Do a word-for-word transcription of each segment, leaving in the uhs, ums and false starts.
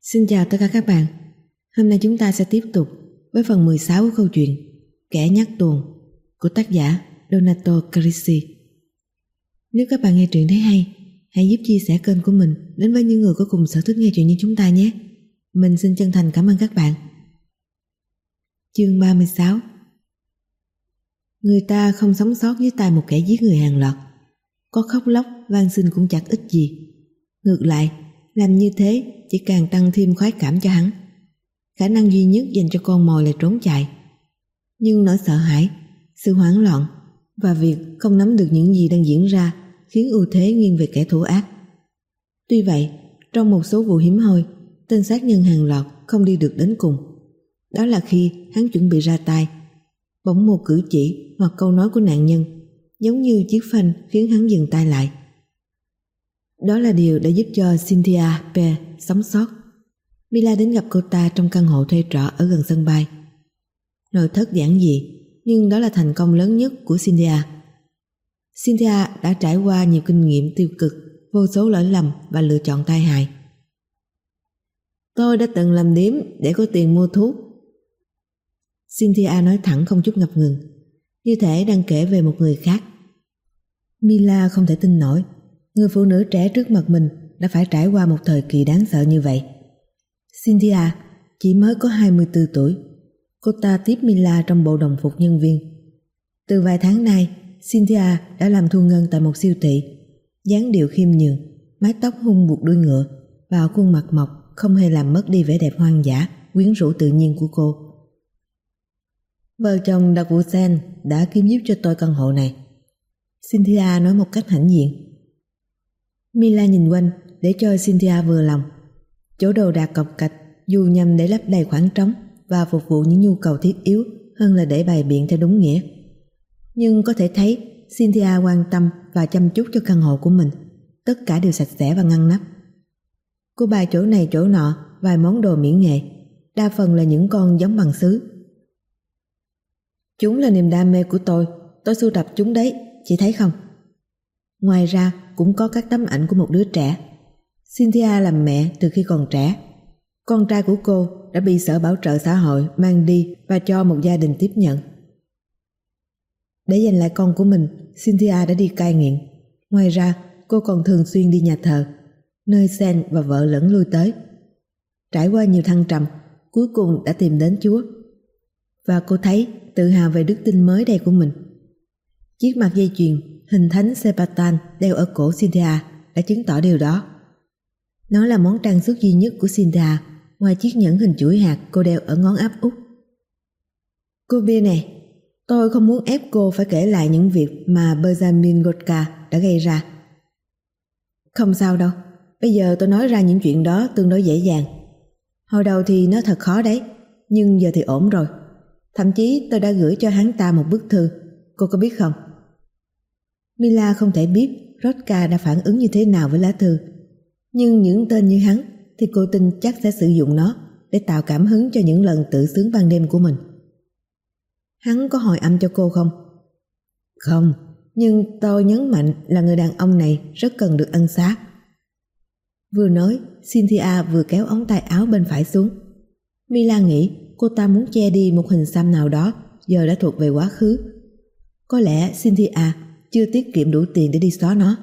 Xin chào tất cả các bạn. Hôm nay chúng ta sẽ tiếp tục với phần mười sáu của câu chuyện Kẻ nhát tuồng của tác giả Donato Carrisi. Nếu các bạn nghe truyện thấy hay, hãy giúp chia sẻ kênh của mình đến với những người có cùng sở thích nghe truyện như chúng ta nhé. Mình xin chân thành cảm ơn các bạn. Chương ba mươi sáu. Người ta không sống sót dưới tay một kẻ giết người hàng loạt. Có khóc lóc, van xin cũng chẳng ích gì. Ngược lại, làm như thế chỉ càng tăng thêm khoái cảm cho hắn. Khả năng duy nhất dành cho con mồi là trốn chạy. Nhưng nỗi sợ hãi, sự hoảng loạn và việc không nắm được những gì đang diễn ra khiến ưu thế nghiêng về kẻ thủ ác. Tuy vậy, trong một số vụ hiếm hoi, tên sát nhân hàng loạt không đi được đến cùng. Đó là khi hắn chuẩn bị ra tay, bỗng một cử chỉ hoặc câu nói của nạn nhân giống như chiếc phanh khiến hắn dừng tay lại. Đó là điều đã giúp cho Cynthia Peer sống sót. Mila đến gặp cô ta trong căn hộ thuê trọ ở gần sân bay. Nội thất giản dị, nhưng đó là thành công lớn nhất của Cynthia. Cynthia đã trải qua nhiều kinh nghiệm tiêu cực, vô số lỗi lầm và lựa chọn tai hại. Tôi đã từng làm điếm để có tiền mua thuốc. Cynthia nói thẳng không chút ngập ngừng, như thể đang kể về một người khác. Mila không thể tin nổi, người phụ nữ trẻ trước mặt mình đã phải trải qua một thời kỳ đáng sợ như vậy. Cynthia chỉ mới có hai mươi tư tuổi. Cô ta tiếp Mila trong bộ đồng phục nhân viên. Từ vài tháng nay, Cynthia đã làm thu ngân tại một siêu thị. Dáng điệu khiêm nhường, mái tóc hung buộc đuôi ngựa và khuôn mặt mộc không hề làm mất đi vẻ đẹp hoang dã, quyến rũ tự nhiên của cô. Vợ chồng đặc vụ Sen đã kiếm giúp cho tôi căn hộ này, Cynthia nói một cách hãnh diện. Mila nhìn quanh để cho Cynthia vừa lòng. Chỗ đồ đạc cọc cạch dù nhằm để lấp đầy khoảng trống và phục vụ những nhu cầu thiết yếu hơn là để bày biện theo đúng nghĩa. Nhưng có thể thấy Cynthia quan tâm và chăm chút cho căn hộ của mình. Tất cả đều sạch sẽ và ngăn nắp. Cô bày chỗ này chỗ nọ vài món đồ mỹ nghệ, đa phần là những con giống bằng sứ. Chúng là niềm đam mê của tôi, tôi sưu tập chúng đấy, chị thấy không? Ngoài ra cũng có các tấm ảnh của một đứa trẻ. Cynthia làm mẹ từ khi còn trẻ. Con trai của cô đã bị Sở Bảo trợ xã hội mang đi và cho một gia đình tiếp nhận. Để giành lại con của mình, Cynthia đã đi cai nghiện. Ngoài ra, cô còn thường xuyên đi nhà thờ, nơi Sen và vợ lẫn lui tới. Trải qua nhiều thăng trầm, cuối cùng đã tìm đến Chúa. Và cô thấy tự hào về đức tin mới đây của mình. Chiếc mặt dây chuyền hình thánh Sepatan đeo ở cổ Cynthia đã chứng tỏ điều đó. Nó là món trang sức duy nhất của Cynthia ngoài chiếc nhẫn hình chuỗi hạt cô đeo ở ngón áp út. Cô Bia này, tôi không muốn ép cô phải kể lại những việc mà Benjamin Gotka đã gây ra. Không sao đâu, bây giờ tôi nói ra những chuyện đó tương đối dễ dàng. Hồi đầu thì nó thật khó đấy, nhưng giờ thì ổn rồi. Thậm chí tôi đã gửi cho hắn ta một bức thư, cô có biết không? Mila không thể biết Gotka đã phản ứng như thế nào với lá thư. Nhưng những tên như hắn thì cô tin chắc sẽ sử dụng nó để tạo cảm hứng cho những lần tự sướng ban đêm của mình. Hắn có hồi âm cho cô không? Không, nhưng tôi nhấn mạnh là người đàn ông này rất cần được ân xá. Vừa nói, Cynthia vừa kéo ống tay áo bên phải xuống. Mila nghĩ cô ta muốn che đi một hình xăm nào đó giờ đã thuộc về quá khứ. Có lẽ Cynthia chưa tiết kiệm đủ tiền để đi xóa nó.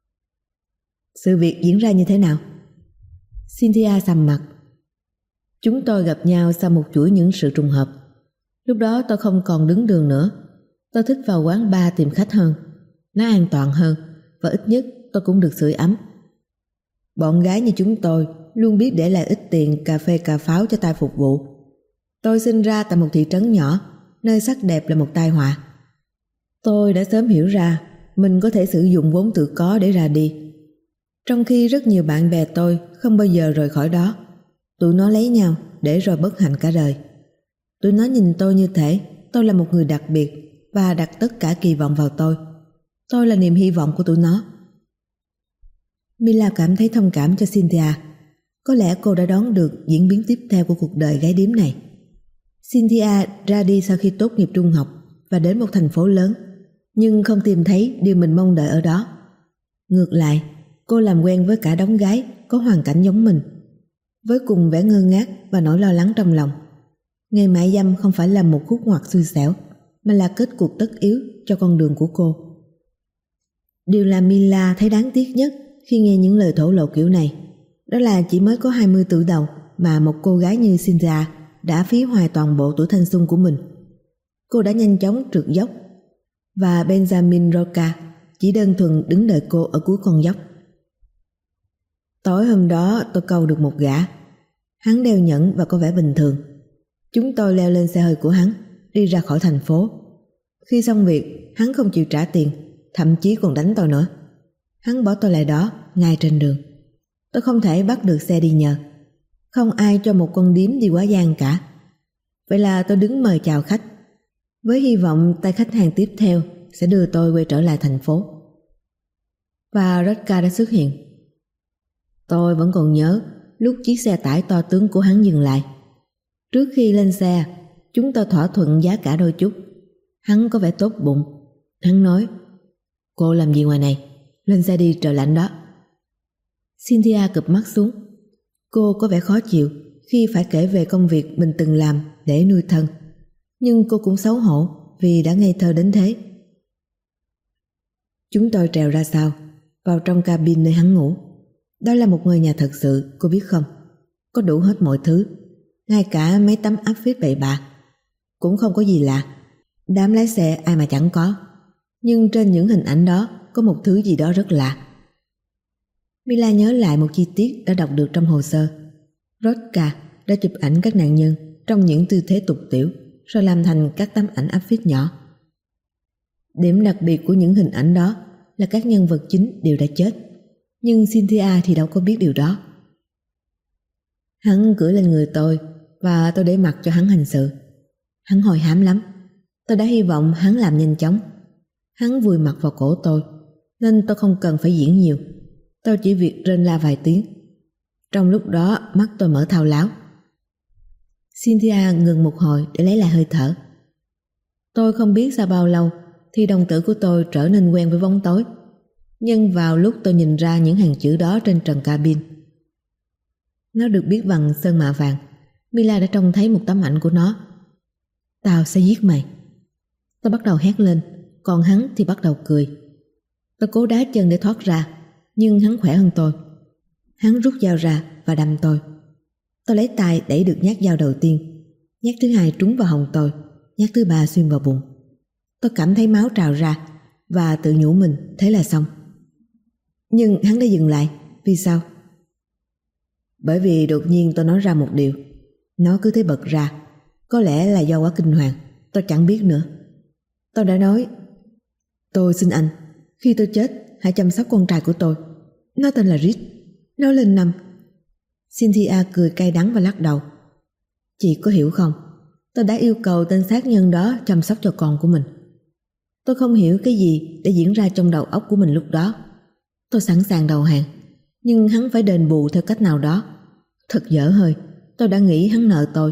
Sự việc diễn ra như thế nào? Cynthia sầm mặt. Chúng tôi gặp nhau sau một chuỗi những sự trùng hợp. Lúc đó tôi không còn đứng đường nữa. Tôi thích vào quán bar tìm khách hơn. Nó an toàn hơn và ít nhất tôi cũng được sưởi ấm. Bọn gái như chúng tôi luôn biết để lại ít tiền cà phê cà pháo cho tay phục vụ. Tôi sinh ra tại một thị trấn nhỏ, nơi sắc đẹp là một tai họa. Tôi đã sớm hiểu ra mình có thể sử dụng vốn tự có để ra đi. Trong khi rất nhiều bạn bè tôi không bao giờ rời khỏi đó. Tụi nó lấy nhau để rồi bất hạnh cả đời. Tụi nó nhìn tôi như thể tôi là một người đặc biệt và đặt tất cả kỳ vọng vào tôi. Tôi là niềm hy vọng của tụi nó. Mila cảm thấy thông cảm cho Cynthia. Có lẽ cô đã đoán được diễn biến tiếp theo của cuộc đời gái điếm này. Cynthia ra đi sau khi tốt nghiệp trung học và đến một thành phố lớn, nhưng không tìm thấy điều mình mong đợi ở đó. Ngược lại, cô làm quen với cả đống gái có hoàn cảnh giống mình. với cùng vẻ ngơ ngác và nỗi lo lắng trong lòng. Nghề mại dâm không phải là một khúc ngoặt xui xẻo, mà là kết cục tất yếu cho con đường của cô. Điều làm Mila thấy đáng tiếc nhất khi nghe những lời thổ lộ kiểu này, đó là chỉ mới có hai mươi tuổi đầu mà một cô gái như Cynthia đã phí hoài toàn bộ tuổi thanh xuân của mình. Cô đã nhanh chóng trượt dốc, và Benjamin Roca chỉ đơn thuần đứng đợi cô ở cuối con dốc. Tối hôm đó tôi câu được một gã. Hắn đeo nhẫn và có vẻ bình thường. Chúng tôi leo lên xe hơi của hắn, đi ra khỏi thành phố. Khi xong việc, hắn không chịu trả tiền, thậm chí còn đánh tôi nữa. Hắn bỏ tôi lại đó, ngay trên đường. Tôi không thể bắt được xe đi nhờ. Không ai cho một con điếm đi quá gian cả. Vậy là tôi đứng mời chào khách, với hy vọng tay khách hàng tiếp theo sẽ đưa tôi quay trở lại thành phố. Và Rodka đã xuất hiện. Tôi vẫn còn nhớ lúc chiếc xe tải to tướng của hắn dừng lại. Trước khi lên xe, chúng tôi thỏa thuận giá cả đôi chút. Hắn có vẻ tốt bụng. Hắn nói: "Cô làm gì ngoài này? Lên xe đi, trời lạnh đó." Cynthia cụp mắt xuống. Cô có vẻ khó chịu khi phải kể về công việc mình từng làm để nuôi thân, nhưng cô cũng xấu hổ vì đã ngây thơ đến thế. Chúng tôi trèo ra sau, vào trong cabin nơi hắn ngủ. Đó là một ngôi nhà thật sự, cô biết không? Có đủ hết mọi thứ, ngay cả mấy tấm áp phích bậy bạ. Cũng không có gì lạ, đám lái xe ai mà chẳng có. Nhưng trên những hình ảnh đó có một thứ gì đó rất lạ. Mila nhớ lại một chi tiết đã đọc được trong hồ sơ. Rodka đã chụp ảnh các nạn nhân trong những tư thế tục tiểu, rồi làm thành các tấm ảnh áp phích nhỏ. Điểm đặc biệt của những hình ảnh đó là các nhân vật chính đều đã chết, nhưng Cynthia thì đâu có biết điều đó. Hắn cưỡi lên người tôi và tôi để mặc cho hắn hành sự. Hắn hồi hám lắm. Tôi đã hy vọng hắn làm nhanh chóng. Hắn vùi mặt vào cổ tôi, nên tôi không cần phải diễn nhiều. Tôi chỉ việc rên la vài tiếng. Trong lúc đó mắt tôi mở thao láo. Cynthia ngừng một hồi để lấy lại hơi thở. Tôi không biết sau bao lâu thì đồng tử của tôi trở nên quen với bóng tối. Nhưng vào lúc tôi nhìn ra những hàng chữ đó trên trần cabin, nó được viết bằng sơn mạ vàng. Mila đã trông thấy một tấm ảnh của nó. "Tao sẽ giết mày." Tôi bắt đầu hét lên, còn hắn thì bắt đầu cười. Tôi cố đá chân để thoát ra, nhưng hắn khỏe hơn tôi. Hắn rút dao ra và đâm tôi. Tôi lấy tay đẩy được nhát dao đầu tiên. Nhát thứ hai trúng vào hông tôi, nhát thứ ba xuyên vào bụng. Tôi cảm thấy máu trào ra và tự nhủ mình thế là xong. Nhưng hắn đã dừng lại. Vì sao? Bởi vì đột nhiên tôi nói ra một điều. Nó cứ thế bật ra. Có lẽ là do quá kinh hoàng, tôi chẳng biết nữa. Tôi đã nói: "Tôi xin anh, khi tôi chết hãy chăm sóc con trai của tôi. Nó tên là Rich. Nó lên năm." Cynthia cười cay đắng và lắc đầu. "Chị có hiểu không? Tôi đã yêu cầu tên sát nhân đó chăm sóc cho con của mình." Tôi không hiểu cái gì để diễn ra trong đầu óc của mình lúc đó. Tôi sẵn sàng đầu hàng, nhưng hắn phải đền bù theo cách nào đó. Thật dở hơi, tôi đã nghĩ hắn nợ tôi.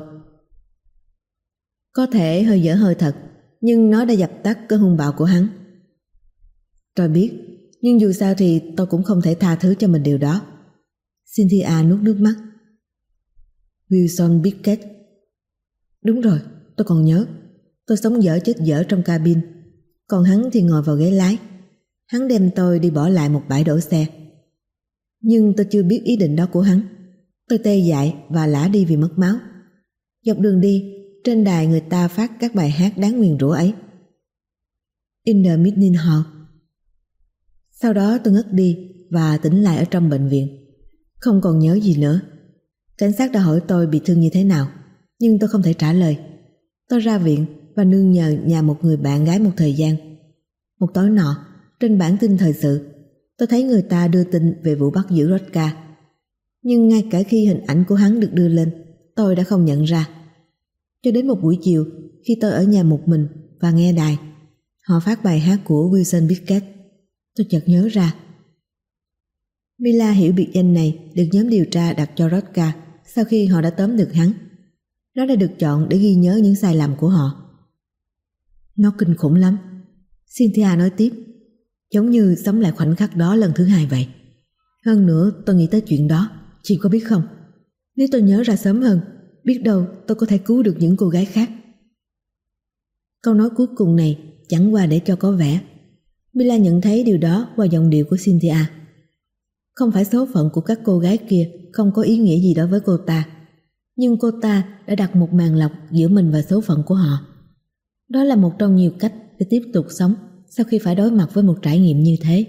Có thể hơi dở hơi thật, nhưng nó đã dập tắt cơn hung bạo của hắn. Tôi biết, nhưng dù sao thì tôi cũng không thể tha thứ cho mình điều đó. Cynthia nuốt nước mắt. Wilson Pickett. Đúng rồi, tôi còn nhớ. Tôi sống dở chết dở trong cabin, còn hắn thì ngồi vào ghế lái. Hắn đem tôi đi bỏ lại một bãi đổ xe. Nhưng tôi chưa biết ý định đó của hắn. Tôi tê dại và lả đi vì mất máu. Dọc đường đi, trên đài người ta phát các bài hát đáng nguyền rủa ấy. In the Midnight Hall. Sau đó tôi ngất đi và tỉnh lại ở trong bệnh viện. Không còn nhớ gì nữa. Cảnh sát đã hỏi tôi bị thương như thế nào, nhưng tôi không thể trả lời. Tôi ra viện và nương nhờ nhà một người bạn gái một thời gian. Một tối nọ, trên bản tin thời sự, tôi thấy người ta đưa tin về vụ bắt giữ Rodka. Nhưng ngay cả khi hình ảnh của hắn được đưa lên, tôi đã không nhận ra. Cho đến một buổi chiều, khi tôi ở nhà một mình và nghe đài, họ phát bài hát của Wilson Pickett, tôi chợt nhớ ra. Mila hiểu biệt danh này được nhóm điều tra đặt cho Rodka sau khi họ đã tóm được hắn. Nó đã được chọn để ghi nhớ những sai lầm của họ. Nó kinh khủng lắm, Cynthia nói tiếp, giống như sống lại khoảnh khắc đó lần thứ hai vậy. Hơn nữa tôi nghĩ tới chuyện đó, chị có biết không? Nếu tôi nhớ ra sớm hơn, biết đâu tôi có thể cứu được những cô gái khác. Câu nói cuối cùng này chẳng qua để cho có vẻ. Mila nhận thấy điều đó qua giọng điệu của Cynthia. Không phải số phận của các cô gái kia không có ý nghĩa gì đối với cô ta, nhưng cô ta đã đặt một màn lọc giữa mình và số phận của họ. Đó là một trong nhiều cách để tiếp tục sống sau khi phải đối mặt với một trải nghiệm như thế.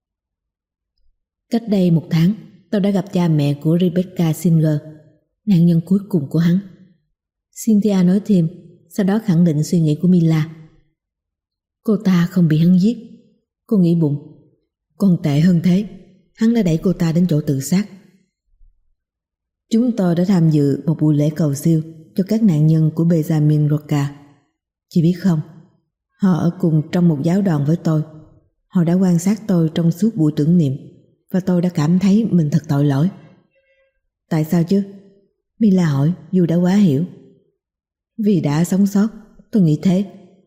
Cách đây một tháng, tôi đã gặp cha mẹ của Rebecca Singer, nạn nhân cuối cùng của hắn. Cynthia nói thêm, sau đó khẳng định suy nghĩ của Mila. Cô ta không bị hắn giết. Cô nghĩ bụng, còn tệ hơn thế, hắn đã đẩy cô ta đến chỗ tự sát. Chúng tôi đã tham dự một buổi lễ cầu siêu cho các nạn nhân của Benjamin Roca. Chị biết không, họ ở cùng trong một giáo đoàn với tôi. Họ đã quan sát tôi trong suốt buổi tưởng niệm và tôi đã cảm thấy mình thật tội lỗi. Tại sao chứ? Mila hỏi dù đã quá hiểu. Vì đã sống sót, tôi nghĩ thế.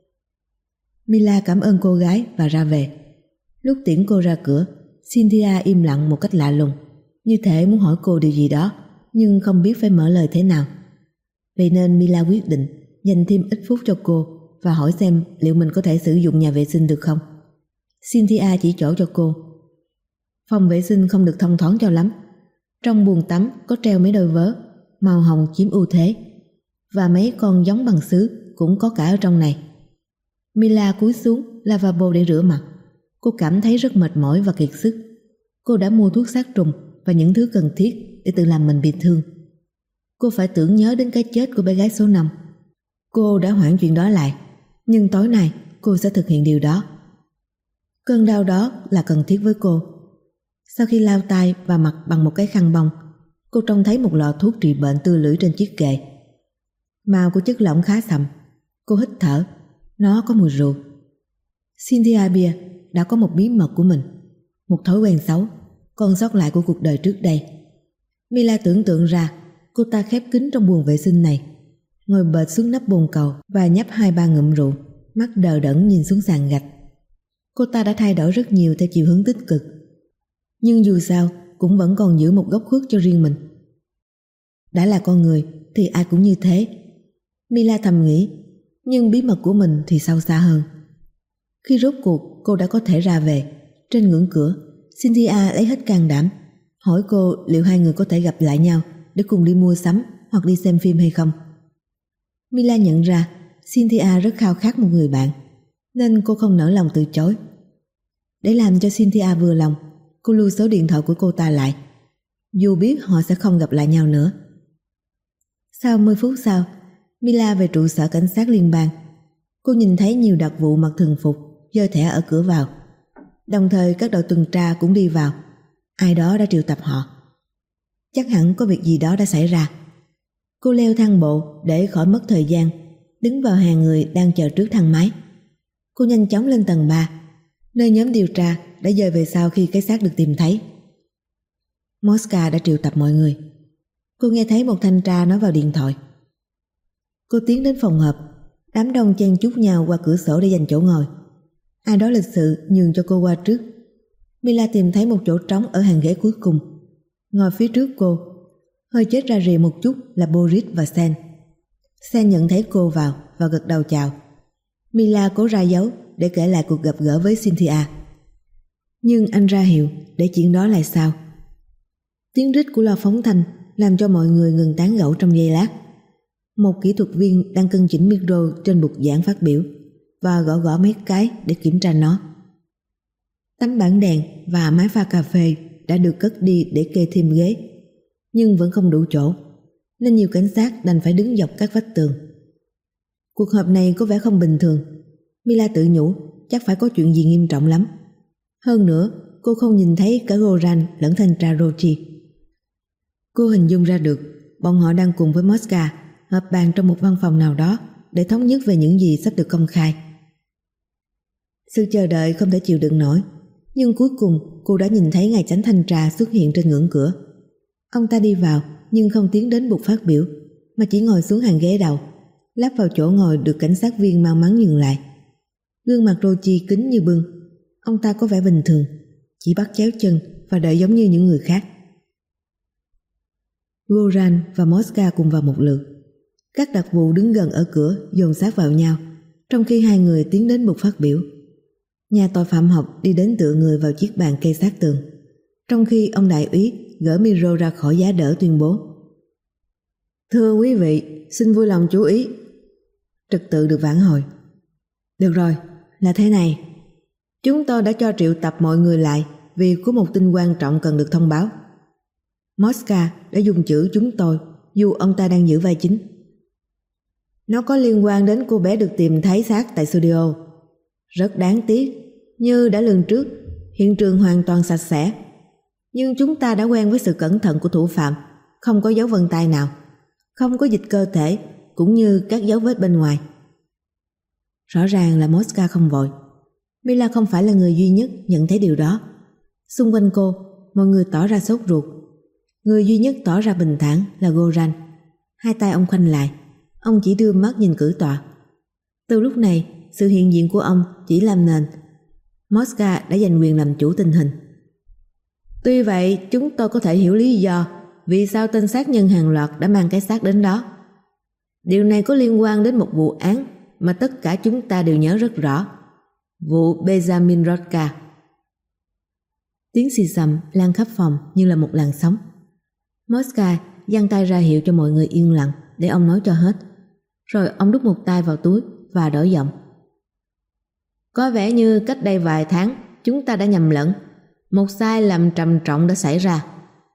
Mila cảm ơn cô gái và ra về. Lúc tiễn cô ra cửa, Cynthia im lặng một cách lạ lùng, như thể muốn hỏi cô điều gì đó nhưng không biết phải mở lời thế nào. Vậy nên Mila quyết định dành thêm ít phút cho cô và hỏi xem liệu mình có thể sử dụng nhà vệ sinh được không. Cynthia chỉ chỗ cho cô. Phòng vệ sinh không được thông thoáng cho lắm. Trong bồn tắm có treo mấy đôi vớ, màu hồng chiếm ưu thế, và mấy con gióng bằng sứ cũng có cả ở trong này. Mila cúi xuống lavabo để rửa mặt. Cô cảm thấy rất mệt mỏi và kiệt sức. Cô đã mua thuốc sát trùng và những thứ cần thiết để tự làm mình bị thương. Cô phải tưởng nhớ đến cái chết của bé gái số năm. Cô đã hoãn chuyện đó lại, nhưng tối nay cô sẽ thực hiện điều đó. Cơn đau đó là cần thiết với cô. Sau khi lau tay và mặt bằng một cái khăn bông, cô trông thấy một lọ thuốc trị bệnh tươi lưỡi trên chiếc kệ. Màu của chất lỏng khá sậm. Cô hít thở. Nó có mùi rượu. Cynthia Beer đã có một bí mật của mình, một thói quen xấu, còn sót lại của cuộc đời trước đây. Mila tưởng tượng ra cô ta khép kín trong buồng vệ sinh này, ngồi bệt xuống nắp bồn cầu và nhấp hai ba ngụm rượu, mắt đờ đẫn nhìn xuống sàn gạch. Cô ta đã thay đổi rất nhiều theo chiều hướng tích cực, nhưng dù sao cũng vẫn còn giữ một góc khuất cho riêng mình. Đã là con người thì ai cũng như thế, Mila thầm nghĩ, nhưng bí mật của mình thì sâu xa hơn. Khi rốt cuộc cô đã có thể ra về, trên ngưỡng cửa, Cynthia lấy hết can đảm, hỏi cô liệu hai người có thể gặp lại nhau để cùng đi mua sắm hoặc đi xem phim hay không. Mila nhận ra Cynthia rất khao khát một người bạn, nên cô không nỡ lòng từ chối. Để làm cho Cynthia vừa lòng, cô lưu số điện thoại của cô ta lại, dù biết họ sẽ không gặp lại nhau nữa. Sau mười phút sau, Mila về trụ sở cảnh sát liên bang. Cô nhìn thấy nhiều đặc vụ mặc thường phục giơ thẻ ở cửa vào. Đồng thời các đội tuần tra cũng đi vào. Ai đó đã triệu tập họ. Chắc hẳn có việc gì đó đã xảy ra. Cô leo thang bộ để khỏi mất thời gian, đứng vào hàng người đang chờ trước thang máy. Cô nhanh chóng lên tầng ba, nơi nhóm điều tra đã dời về sau khi cái xác được tìm thấy. Mosca đã triệu tập mọi người. Cô nghe thấy một thanh tra nói vào điện thoại. Cô tiến đến phòng họp. Đám đông chen chúc nhau qua cửa sổ để giành chỗ ngồi. Ai đó lịch sự nhường cho cô qua trước. Mila tìm thấy một chỗ trống ở hàng ghế cuối cùng. Ngồi phía trước cô, hơi chết ra rìa một chút, là Boris và Sen. Sen nhận thấy cô vào và gật đầu chào. Mila cố ra dấu để kể lại cuộc gặp gỡ với Cynthia, nhưng anh ra hiệu để chuyện đó lại sau. Tiếng rít của loa phóng thanh làm cho mọi người ngừng tán gẫu trong giây lát. Một kỹ thuật viên đang cân chỉnh micro trên bục giảng phát biểu và gõ gõ mấy cái để kiểm tra nó. Tấm bảng đèn và máy pha cà phê đã được cất đi để kê thêm ghế, nhưng vẫn không đủ chỗ, nên nhiều cảnh sát đành phải đứng dọc các vách tường. Cuộc họp này có vẻ không bình thường. Mila tự nhủ chắc phải có chuyện gì nghiêm trọng lắm. Hơn nữa, cô không nhìn thấy cả Goran lẫn thanh tra Rochi. Cô hình dung ra được bọn họ đang cùng với Mosca họp bàn trong một văn phòng nào đó để thống nhất về những gì sắp được công khai. Sự chờ đợi không thể chịu đựng nổi, nhưng cuối cùng cô đã nhìn thấy ngài chánh thanh tra xuất hiện trên ngưỡng cửa. Ông ta đi vào nhưng không tiến đến bục phát biểu, mà chỉ ngồi xuống hàng ghế đầu, lắp vào chỗ ngồi được cảnh sát viên mau mắn nhường lại. Gương mặt Rochi kín như bưng. Ông ta có vẻ bình thường, chỉ bắt chéo chân và đợi giống như những người khác. Goran và Mosca cùng vào một lượt. Các đặc vụ đứng gần ở cửa dồn sát vào nhau, trong khi hai người tiến đến bục phát biểu. Nhà tội phạm học đi đến tựa người vào chiếc bàn kê sát tường, trong khi ông đại úy gỡ micro ra khỏi giá đỡ tuyên bố: Thưa quý vị, xin vui lòng chú ý. Trật tự được vãn hồi. Được rồi, là thế này. Chúng tôi đã cho triệu tập mọi người lại vì có một tin quan trọng cần được thông báo. Mosca đã dùng chữ chúng tôi dù ông ta đang giữ vai chính. Nó có liên quan đến cô bé được tìm thấy xác tại studio. Rất đáng tiếc, như đã lường trước, hiện trường hoàn toàn sạch sẽ. Nhưng chúng ta đã quen với sự cẩn thận của thủ phạm, không có dấu vân tay nào, không có dịch cơ thể, cũng như các dấu vết bên ngoài. Rõ ràng là Mosca không vội. Mila không phải là người duy nhất nhận thấy điều đó. Xung quanh cô, mọi người tỏ ra sốt ruột. Người duy nhất tỏ ra bình thản là Goran. Hai tay ông khoanh lại, ông chỉ đưa mắt nhìn cử tọa. Từ lúc này, sự hiện diện của ông chỉ làm nền. Mosca đã giành quyền làm chủ tình hình. Tuy vậy, chúng tôi có thể hiểu lý do vì sao tên sát nhân hàng loạt đã mang cái xác đến đó. Điều này có liên quan đến một vụ án mà tất cả chúng ta đều nhớ rất rõ. Vụ Benjamin Rodka. Tiếng xì xầm lan khắp phòng như là một làn sóng. Mosca giang tay ra hiệu cho mọi người yên lặng để ông nói cho hết. Rồi ông đút một tay vào túi và đổi giọng. Có vẻ như cách đây vài tháng chúng ta đã nhầm lẫn. Một sai lầm trầm trọng đã xảy ra.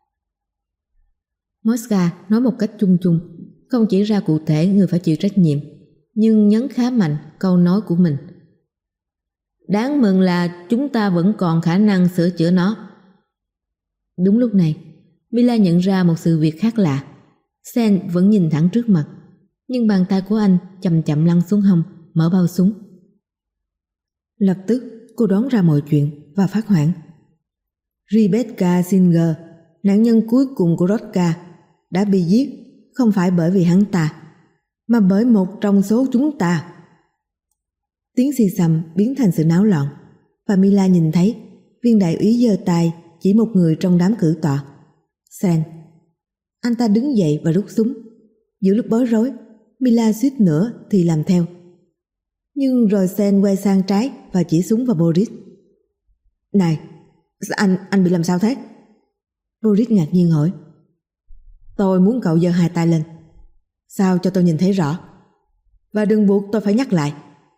Mosca nói một cách chung chung, không chỉ ra cụ thể người phải chịu trách nhiệm, nhưng nhấn khá mạnh câu nói của mình. Đáng mừng là chúng ta vẫn còn khả năng sửa chữa nó. Đúng lúc này, Mila nhận ra một sự việc khác lạ. Sen vẫn nhìn thẳng trước mặt, nhưng bàn tay của anh chậm chậm lăn xuống hông, mở bao súng. Lập tức cô đoán ra mọi chuyện và phát hoảng. Rebecca Singer, nạn nhân cuối cùng của Rodka, đã bị giết không phải bởi vì hắn ta, mà bởi một trong số chúng ta. Tiếng xì xầm biến thành sự náo loạn, và Mila nhìn thấy viên đại úy giơ tay chỉ một người trong đám cử tọa, Sen. Anh ta đứng dậy và rút súng. Giữa lúc bối rối, Mila suýt nữa thì làm theo. Nhưng rồi Sen quay sang trái và chỉ súng vào Boris. Này, anh, anh bị làm sao thế? Boris ngạc nhiên hỏi. Tôi muốn cậu giơ hai tay lên. Sao cho tôi nhìn thấy rõ. Và đừng buộc tôi phải nhắc lại.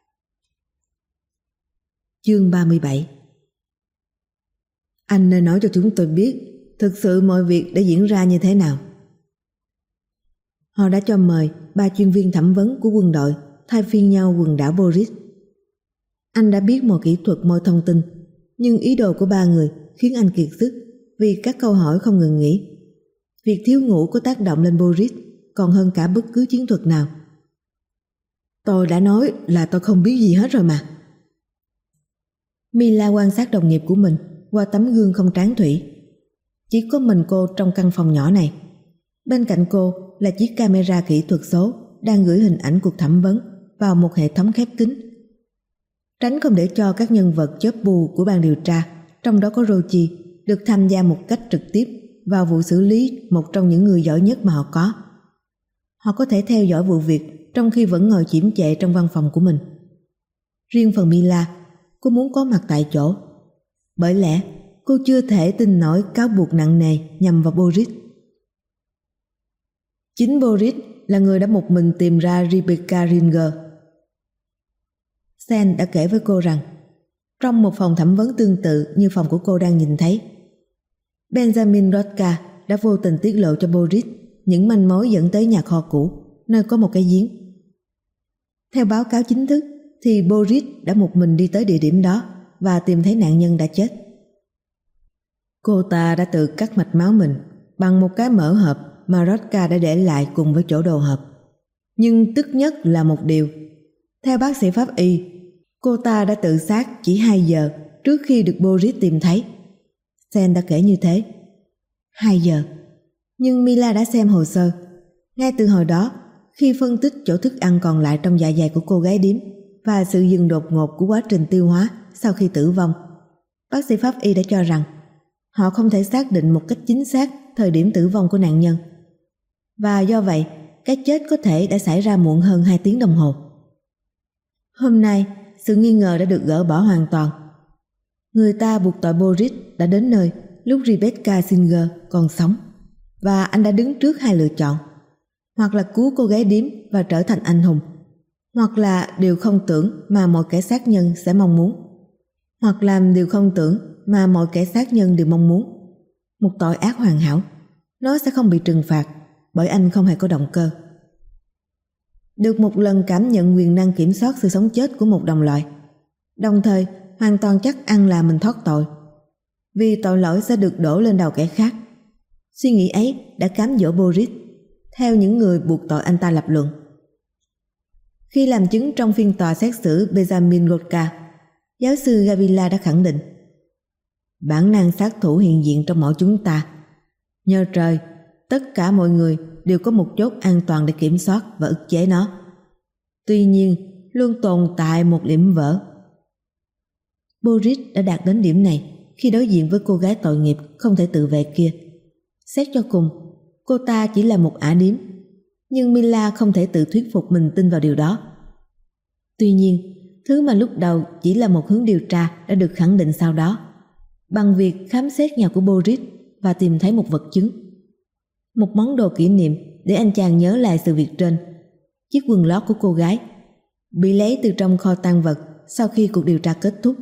Chương ba mươi bảy. Anh nên nói cho chúng tôi biết thực sự mọi việc đã diễn ra như thế nào. Họ đã cho mời ba chuyên viên thẩm vấn của quân đội thay phiên nhau quần đảo Boris. Anh đã biết mọi kỹ thuật mọi thông tin, nhưng ý đồ của ba người khiến anh kiệt sức vì các câu hỏi không ngừng nghỉ. Việc thiếu ngủ có tác động lên Boris còn hơn cả bất cứ chiến thuật nào. Tôi đã nói là tôi không biết gì hết rồi mà. Mila quan sát đồng nghiệp của mình qua tấm gương không trán thủy. Chỉ có mình cô trong căn phòng nhỏ này. Bên cạnh cô là chiếc camera kỹ thuật số đang gửi hình ảnh cuộc thẩm vấn vào một hệ thống khép kín. Tránh không để cho các nhân vật chớp bù của ban điều tra, trong đó có Rochi, được tham gia một cách trực tiếp vào vụ xử lý một trong những người giỏi nhất mà họ có. Họ có thể theo dõi vụ việc trong khi vẫn ngồi chiếm trệ trong văn phòng của mình. Riêng phần Mila, cô muốn có mặt tại chỗ. Bởi lẽ cô chưa thể tin nổi cáo buộc nặng nề nhằm vào Boris. Chính Boris là người đã một mình tìm ra Rebecca Ringer. Sen đã kể với cô rằng trong một phòng thẩm vấn tương tự như phòng của cô đang nhìn thấy, Benjamin Rodka đã vô tình tiết lộ cho Boris những manh mối dẫn tới nhà kho cũ, nơi có một cái giếng. Theo báo cáo chính thức thì Boris đã một mình đi tới địa điểm đó và tìm thấy nạn nhân đã chết. Cô ta đã tự cắt mạch máu mình bằng một cái mở hộp mà Rodka đã để lại cùng với chỗ đồ hộp. Nhưng tức nhất là một điều. Theo bác sĩ pháp y, cô ta đã tự sát chỉ hai giờ trước khi được Boris tìm thấy. Sen đã kể như thế. Hai giờ. Nhưng Mila đã xem hồ sơ. Ngay từ hồi đó, khi phân tích chỗ thức ăn còn lại trong dạ dày của cô gái điếm và sự dừng đột ngột của quá trình tiêu hóa sau khi tử vong, bác sĩ pháp y đã cho rằng họ không thể xác định một cách chính xác thời điểm tử vong của nạn nhân. và do vậy cái chết có thể đã xảy ra muộn hơn hai tiếng đồng hồ. Hôm nay, sự nghi ngờ đã được gỡ bỏ hoàn toàn. Người ta buộc tội Boris đã đến nơi lúc Rebecca Singer còn sống, và anh đã đứng trước hai lựa chọn: hoặc là cứu cô gái điếm và trở thành anh hùng, hoặc là điều không tưởng mà mọi kẻ sát nhân sẽ mong muốn, hoặc làm điều không tưởng mà mọi kẻ sát nhân đều mong muốn. Một tội ác hoàn hảo, nó sẽ không bị trừng phạt bởi anh không hề có động cơ. Được một lần cảm nhận quyền năng kiểm soát sự sống chết của một đồng loại, đồng thời hoàn toàn chắc ăn là mình thoát tội, vì tội lỗi sẽ được đổ lên đầu kẻ khác. Suy nghĩ ấy đã cám dỗ Boris, theo những người buộc tội anh ta lập luận. Khi làm chứng trong phiên tòa xét xử Benjamin Gotka, giáo sư Gavila đã khẳng định: bản năng sát thủ hiện diện trong mỗi chúng ta. Nhờ trời, tất cả mọi người đều có một chốt an toàn để kiểm soát và ức chế nó. Tuy nhiên, luôn tồn tại một điểm vỡ. Boris đã đạt đến điểm này khi đối diện với cô gái tội nghiệp không thể tự vệ kia. Xét cho cùng, cô ta chỉ là một ả điếm, nhưng Mila không thể tự thuyết phục mình tin vào điều đó. Tuy nhiên, thứ mà lúc đầu chỉ là một hướng điều tra đã được khẳng định sau đó bằng việc khám xét nhà của Boris và tìm thấy một vật chứng, một món đồ kỷ niệm để anh chàng nhớ lại sự việc trên. Chiếc quần lót của cô gái bị lấy từ trong kho tang vật sau khi cuộc điều tra kết thúc.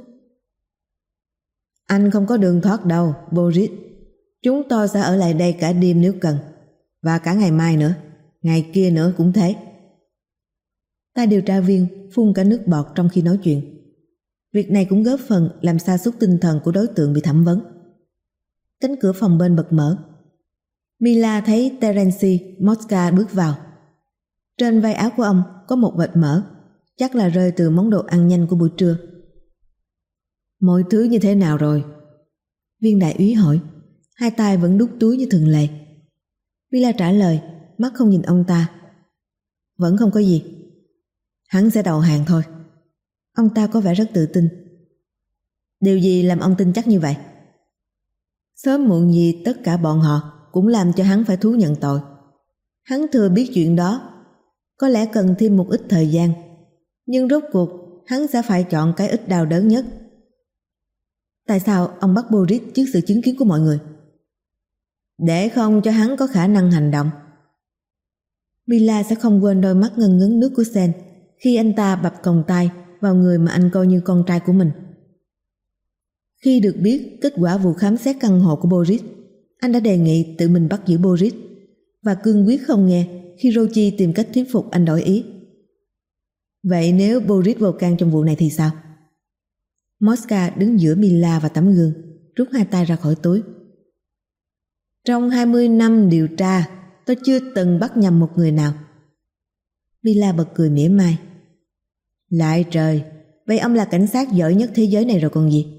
Anh không có đường thoát đâu, Boris. Chúng tôi sẽ ở lại đây cả đêm nếu cần, và cả ngày mai nữa, ngày kia nữa cũng thế. Tay điều tra viên phun cả nước bọt trong khi nói chuyện. Việc này cũng góp phần làm sa sút tinh thần của đối tượng bị thẩm vấn. Cánh cửa phòng bên bật mở. Mila thấy Terence Mosca bước vào. Trên vai áo của ông có một vệt mỡ, chắc là rơi từ món đồ ăn nhanh của buổi trưa. Mọi thứ như thế nào rồi? Viên đại úy hỏi, hai tay vẫn đút túi như thường lệ. Mila trả lời, mắt không nhìn ông ta. Vẫn không có gì. Hắn sẽ đầu hàng thôi. Ông ta có vẻ rất tự tin. Điều gì làm ông tin chắc như vậy? Sớm muộn gì tất cả bọn họ cũng làm cho hắn phải thú nhận tội. Hắn thừa biết chuyện đó. Có lẽ cần thêm một ít thời gian, nhưng rốt cuộc hắn sẽ phải chọn cái ít đau đớn nhất. Tại sao ông bắt Boris trước sự chứng kiến của mọi người? Để không cho hắn có khả năng hành động. Mila sẽ không quên đôi mắt ngân ngấn nước của Sen khi anh ta bập còng tay vào người mà anh coi như con trai của mình. Khi được biết kết quả vụ khám xét căn hộ của Boris, anh đã đề nghị tự mình bắt giữ Boris và cương quyết không nghe khi Rochi tìm cách thuyết phục anh đổi ý. Vậy nếu Boris vô can trong vụ này thì sao? Mosca đứng giữa Mila và tấm gương, rút hai tay ra khỏi túi. Trong hai mươi năm điều tra, tôi chưa từng bắt nhầm một người nào. Mila bật cười mỉa mai. Lại trời, vậy ông là cảnh sát giỏi nhất thế giới này rồi còn gì?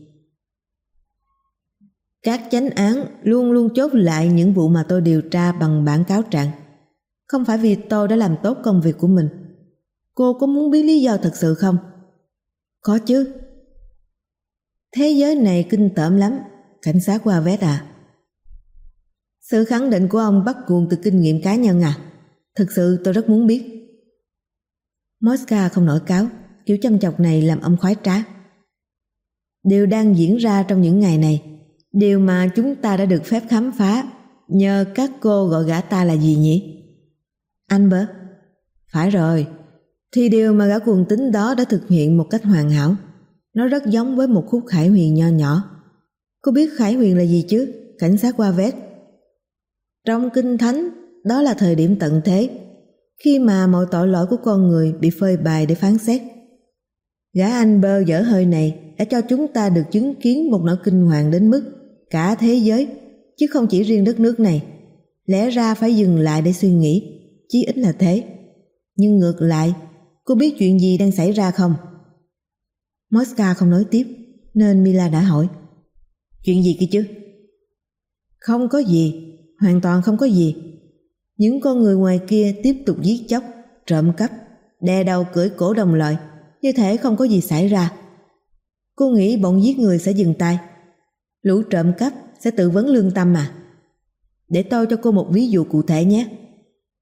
Các chánh án luôn luôn chốt lại những vụ mà tôi điều tra bằng bản cáo trạng. Không phải vì tôi đã làm tốt công việc của mình. Cô có muốn biết lý do thật sự không? Có chứ. Thế giới này kinh tởm lắm, cảnh sát Wavet à. Sự khẳng định của ông bắt nguồn từ kinh nghiệm cá nhân à? Thực sự tôi rất muốn biết. Mosca không nổi cáo, kiểu châm chọc này làm ông khoái trá. Điều đang diễn ra trong những ngày này, điều mà chúng ta đã được phép khám phá nhờ các cô gọi gã ta là gì nhỉ? Albert. Phải rồi, thì điều mà gã cuồng tín đó đã thực hiện một cách hoàn hảo. Nó rất giống với một khúc khải huyền nho nhỏ. Cô biết khải huyền là gì chứ? Cảnh sát Wavet. Trong Kinh Thánh, đó là thời điểm tận thế, khi mà mọi tội lỗi của con người bị phơi bày để phán xét. Gã Albert dở hơi này đã cho chúng ta được chứng kiến một nỗi kinh hoàng đến mức cả thế giới, chứ không chỉ riêng đất nước này, lẽ ra phải dừng lại để suy nghĩ, chí ít là thế. Nhưng ngược lại, cô biết chuyện gì đang xảy ra không? Mosca không nói tiếp, nên Mila đã hỏi. Chuyện gì kia chứ? Không có gì, hoàn toàn không có gì. Những con người ngoài kia tiếp tục giết chóc, trộm cắp, đè đầu cưỡi cổ đồng loại, như thể không có gì xảy ra. Cô nghĩ bọn giết người sẽ dừng tay? Lũ trộm cắp sẽ tự vấn lương tâm à? Để tôi cho cô một ví dụ cụ thể nhé.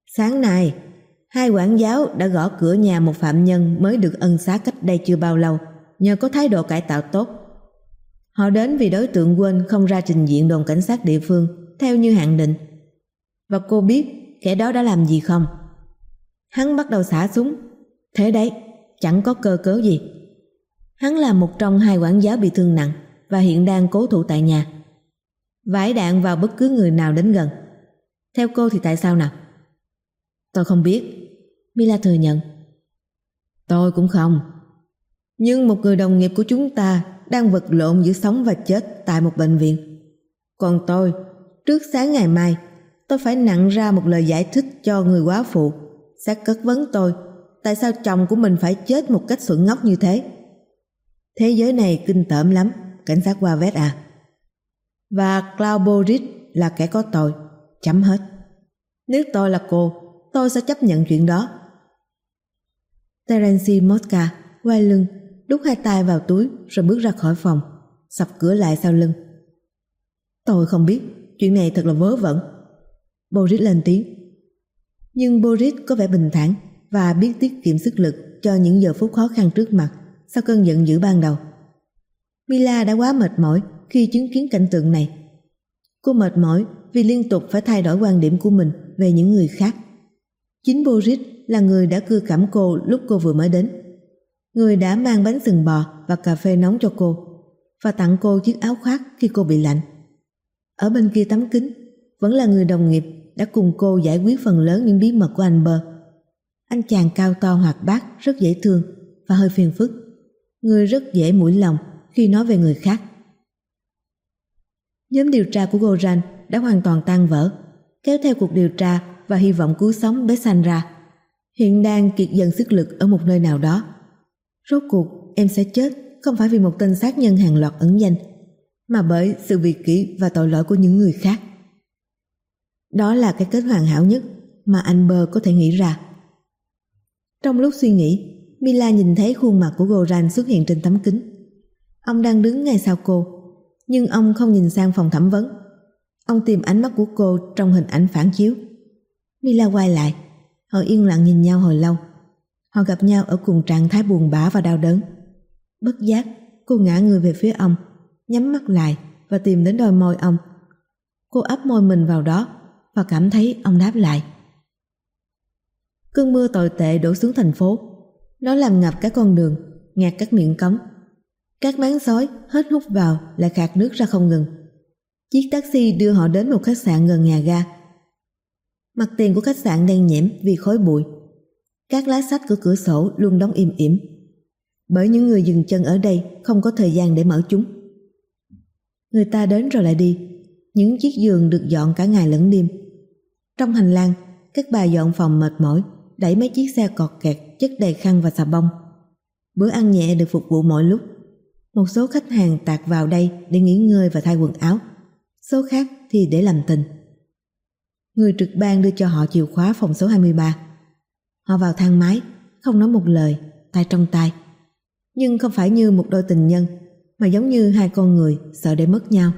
Sáng nay, hai quản giáo đã gõ cửa nhà một phạm nhân mới được ân xá cách đây chưa bao lâu, nhờ có thái độ cải tạo tốt. Họ đến vì đối tượng quên không ra trình diện đồn cảnh sát địa phương theo như hạn định. Và cô biết kẻ đó đã làm gì không? Hắn bắt đầu xả súng. Thế đấy, chẳng có cơ cớ gì. Hắn là một trong hai quản giáo bị thương nặng và hiện đang cố thủ tại nhà. Vải đạn vào bất cứ người nào đến gần. Theo cô thì tại sao nào? Tôi không biết, Mila thừa nhận. Tôi cũng không. Nhưng một người đồng nghiệp của chúng ta đang vật lộn giữa sống và chết tại một bệnh viện. Còn tôi, trước sáng ngày mai, tôi phải nặn ra một lời giải thích cho người góa phụ sẽ chất vấn tôi tại sao chồng của mình phải chết một cách xuẩn ngốc như thế. Thế giới này kinh tởm lắm, cảnh sát Wavet à. Và Claude Boris là kẻ có tội. Chấm hết. Nếu tôi là cô, tôi sẽ chấp nhận chuyện đó. Terence Mosca quay lưng, đút hai tay vào túi rồi bước ra khỏi phòng, sập cửa lại sau lưng. Tôi không biết, chuyện này thật là vớ vẩn. Boris lên tiếng. Nhưng Boris có vẻ bình thản và biết tiết kiệm sức lực cho những giờ phút khó khăn trước mặt sau cơn giận dữ ban đầu. Mila đã quá mệt mỏi khi chứng kiến cảnh tượng này. Cô mệt mỏi vì liên tục phải thay đổi quan điểm của mình về những người khác. Chính Boris là người đã cưa cẩm cô lúc cô vừa mới đến, người đã mang bánh sừng bò và cà phê nóng cho cô và tặng cô chiếc áo khoác khi cô bị lạnh. Ở bên kia tấm kính vẫn là người đồng nghiệp đã cùng cô giải quyết phần lớn những bí mật của anh Burr. Anh chàng cao to hoạt bát, rất dễ thương và hơi phiền phức, người rất dễ mũi lòng khi nói về người khác. Nhóm điều tra của Goran đã hoàn toàn tan vỡ, kéo theo cuộc điều tra và hy vọng cứu sống Bessandra, hiện đang kiệt dần sức lực ở một nơi nào đó. Rốt cuộc em sẽ chết không phải vì một tên sát nhân hàng loạt ẩn danh, mà bởi sự vị kỷ và tội lỗi của những người khác. Đó là cái kết hoàn hảo nhất mà anh Burr có thể nghĩ ra. Trong lúc suy nghĩ, Mila nhìn thấy khuôn mặt của Goran xuất hiện trên tấm kính. Ông đang đứng ngay sau cô, nhưng ông không nhìn sang phòng thẩm vấn. Ông tìm ánh mắt của cô trong hình ảnh phản chiếu. Mila quay lại. Họ yên lặng nhìn nhau hồi lâu. Họ gặp nhau ở cùng trạng thái buồn bã và đau đớn. Bất giác, cô ngã người về phía ông, nhắm mắt lại và tìm đến đôi môi ông. Cô áp môi mình vào đó và cảm thấy ông đáp lại. Cơn mưa tồi tệ đổ xuống thành phố. Nó làm ngập các con đường, ngạt các miệng cống. Các máng sói hết hút vào lại khạc nước ra không ngừng. Chiếc taxi đưa họ đến một khách sạn gần nhà ga. Mặt tiền của khách sạn đen nhẽm vì khói bụi. Các lá sách của cửa sổ luôn đóng im ỉm, bởi những người dừng chân ở đây không có thời gian để mở chúng. Người ta đến rồi lại đi. Những chiếc giường được dọn cả ngày lẫn đêm. Trong hành lang, các bà dọn phòng mệt mỏi đẩy mấy chiếc xe cọt kẹt chất đầy khăn và xà bông. Bữa ăn nhẹ được phục vụ mọi lúc. Một số khách hàng tạt vào đây để nghỉ ngơi và thay quần áo, số khác thì để làm tình. Người trực ban đưa cho họ chìa khóa phòng số hai mươi ba. Họ vào thang máy, không nói một lời, tay trong tay. Nhưng không phải như một đôi tình nhân, mà giống như hai con người sợ để mất nhau.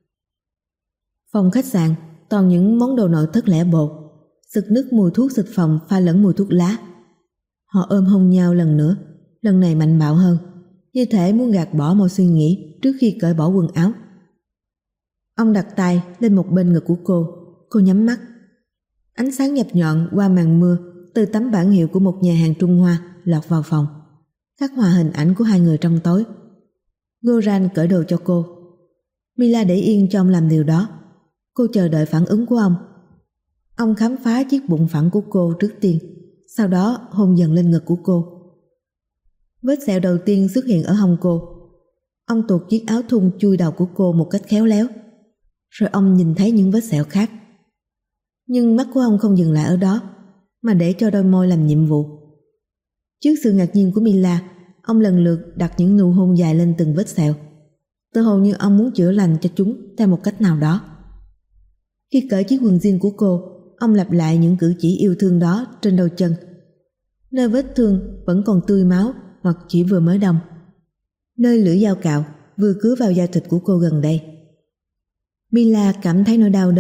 Phòng khách sạn toàn những món đồ nội thất lẻ bột, sực nức mùi thuốc xịt phòng pha lẫn mùi thuốc lá. Họ ôm hôn nhau lần nữa, lần này mạnh bạo hơn, như thể muốn gạt bỏ mọi suy nghĩ trước khi cởi bỏ quần áo. Ông đặt tay lên một bên ngực của cô, cô nhắm mắt. Ánh sáng nhập nhọn qua màn mưa từ tấm bảng hiệu của một nhà hàng Trung Hoa lọt vào phòng, khắc họa hình ảnh của hai người trong tối. Goran cởi đồ cho cô. Mila để yên cho ông làm điều đó. Cô chờ đợi phản ứng của ông. Ông khám phá chiếc bụng phẳng của cô trước tiên, sau đó hôn dần lên ngực của cô. Vết sẹo đầu tiên xuất hiện ở hông cô. Ông tuột chiếc áo thun chui đầu của cô một cách khéo léo. Rồi ông nhìn thấy những vết sẹo khác. Nhưng mắt của ông không dừng lại ở đó, mà để cho đôi môi làm nhiệm vụ. Trước sự ngạc nhiên của Mila, ông lần lượt đặt những nụ hôn dài lên từng vết sẹo, tự hồ như ông muốn chữa lành cho chúng theo một cách nào đó. Khi cởi chiếc quần jean của cô, ông lặp lại những cử chỉ yêu thương đó trên đôi chân, nơi vết thương vẫn còn tươi máu hoặc chỉ vừa mới đong, nơi lưỡi dao cạo vừa cứa vào da thịt của cô gần đây. Mila cảm thấy nỗi đau đớn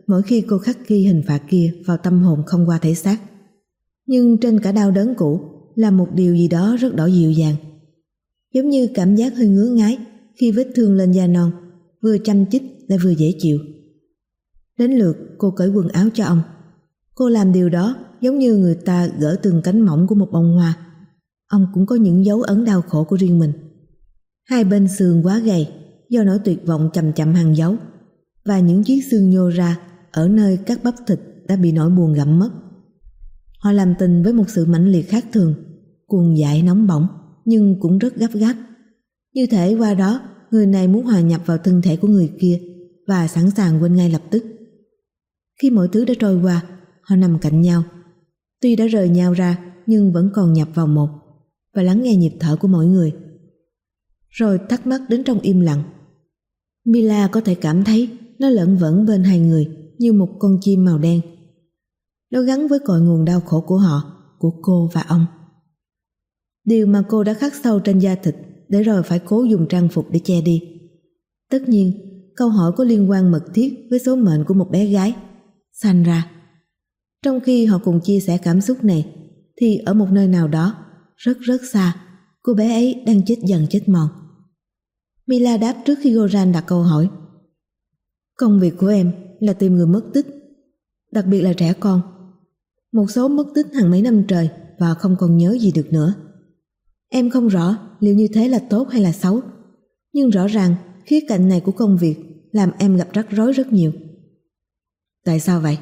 mỗi khi cô khắc ghi hình phạt kia vào tâm hồn không qua thể xác. Nhưng trên cả đau đớn cũ là một điều gì đó rất đỗi dịu dàng, giống như cảm giác hơi ngứa ngáy khi vết thương lên da non, vừa chăm chích lại vừa dễ chịu. Đến lượt cô cởi quần áo cho ông. Cô làm điều đó giống như người ta gỡ từng cánh mỏng của một bông hoa. Ông cũng có những dấu ấn đau khổ của riêng mình. Hai bên xương quá gầy do nỗi tuyệt vọng chậm chậm hằn dấu, và những chiếc xương nhô ra ở nơi các bắp thịt đã bị nỗi buồn gặm mất. Họ làm tình với một sự mãnh liệt khác thường, cuồng dại nóng bỏng nhưng cũng rất gấp gáp. Như thể qua đó người này muốn hòa nhập vào thân thể của người kia và sẵn sàng quên ngay lập tức. Khi mọi thứ đã trôi qua, họ nằm cạnh nhau. Tuy đã rời nhau ra nhưng vẫn còn nhập vào một và lắng nghe nhịp thở của mỗi người. Rồi thắc mắc đến trong im lặng. Mila có thể cảm thấy nó lởn vởn bên hai người như một con chim màu đen. Nó gắn với cội nguồn đau khổ của họ, của cô và ông. Điều mà cô đã khắc sâu trên da thịt để rồi phải cố dùng trang phục để che đi. Tất nhiên, câu hỏi có liên quan mật thiết với số mệnh của một bé gái, Sandra. Trong khi họ cùng chia sẻ cảm xúc này, thì ở một nơi nào đó, rất rất xa, cô bé ấy đang chết dần chết mòn. Mila đáp trước khi Goran đặt câu hỏi. Công việc của em là tìm người mất tích, đặc biệt là trẻ con. Một số mất tích hàng mấy năm trời và không còn nhớ gì được nữa. Em không rõ liệu như thế là tốt hay là xấu, nhưng rõ ràng khía cạnh này của công việc làm em gặp rắc rối rất nhiều. Tại sao vậy?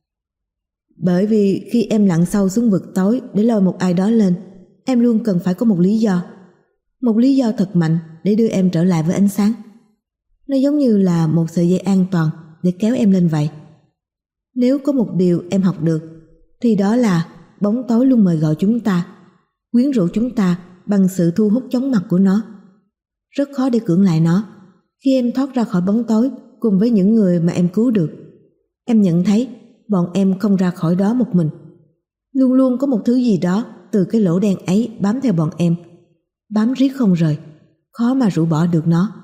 Bởi vì khi em lặn sâu xuống vực tối để lôi một ai đó lên, em luôn cần phải có một lý do. Một lý do thật mạnh để đưa em trở lại với ánh sáng. Nó giống như là một sợi dây an toàn để kéo em lên vậy. Nếu có một điều em học được, thì đó là bóng tối luôn mời gọi chúng ta, quyến rũ chúng ta bằng sự thu hút chóng mặt của nó. Rất khó để cưỡng lại nó. Khi em thoát ra khỏi bóng tối cùng với những người mà em cứu được, em nhận thấy bọn em không ra khỏi đó một mình. Luôn luôn có một thứ gì đó từ cái lỗ đen ấy bám theo bọn em, bám riết không rời, khó mà rũ bỏ được nó.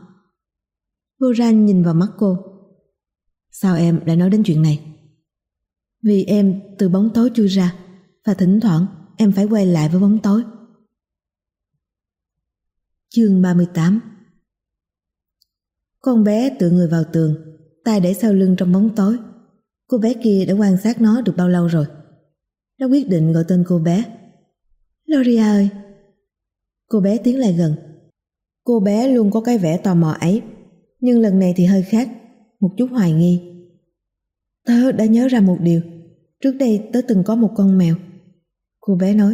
Goran nhìn vào mắt cô. Sao em lại nói đến chuyện này? Vì em từ bóng tối chui ra, và thỉnh thoảng em phải quay lại với bóng tối. Chương ba mươi tám. Con bé tựa người vào tường, tay để sau lưng trong bóng tối. Cô bé kia đã quan sát nó được bao lâu rồi? Nó quyết định gọi tên cô bé. Gloria ơi! Cô bé tiến lại gần. Cô bé luôn có cái vẻ tò mò ấy, nhưng lần này thì hơi khác, một chút hoài nghi. Tớ đã nhớ ra một điều. Trước đây tớ từng có một con mèo. Cô bé nói.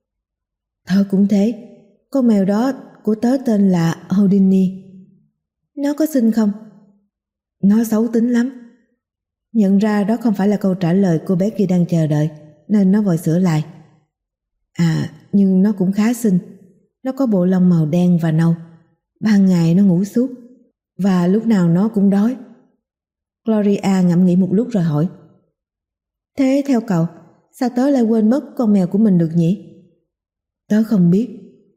Tớ cũng thế. Con mèo đó của tớ tên là Houdini. Nó có xinh không? Nó xấu tính lắm. Nhận ra đó không phải là câu trả lời cô bé kia đang chờ đợi, nên nó vội sửa lại. À, nhưng nó cũng khá xinh. Nó có bộ lông màu đen và nâu. Ban ngày nó ngủ suốt, và lúc nào nó cũng đói. Gloria ngẫm nghĩ một lúc rồi hỏi. Thế theo cậu, sao tớ lại quên mất con mèo của mình được nhỉ? Tớ không biết.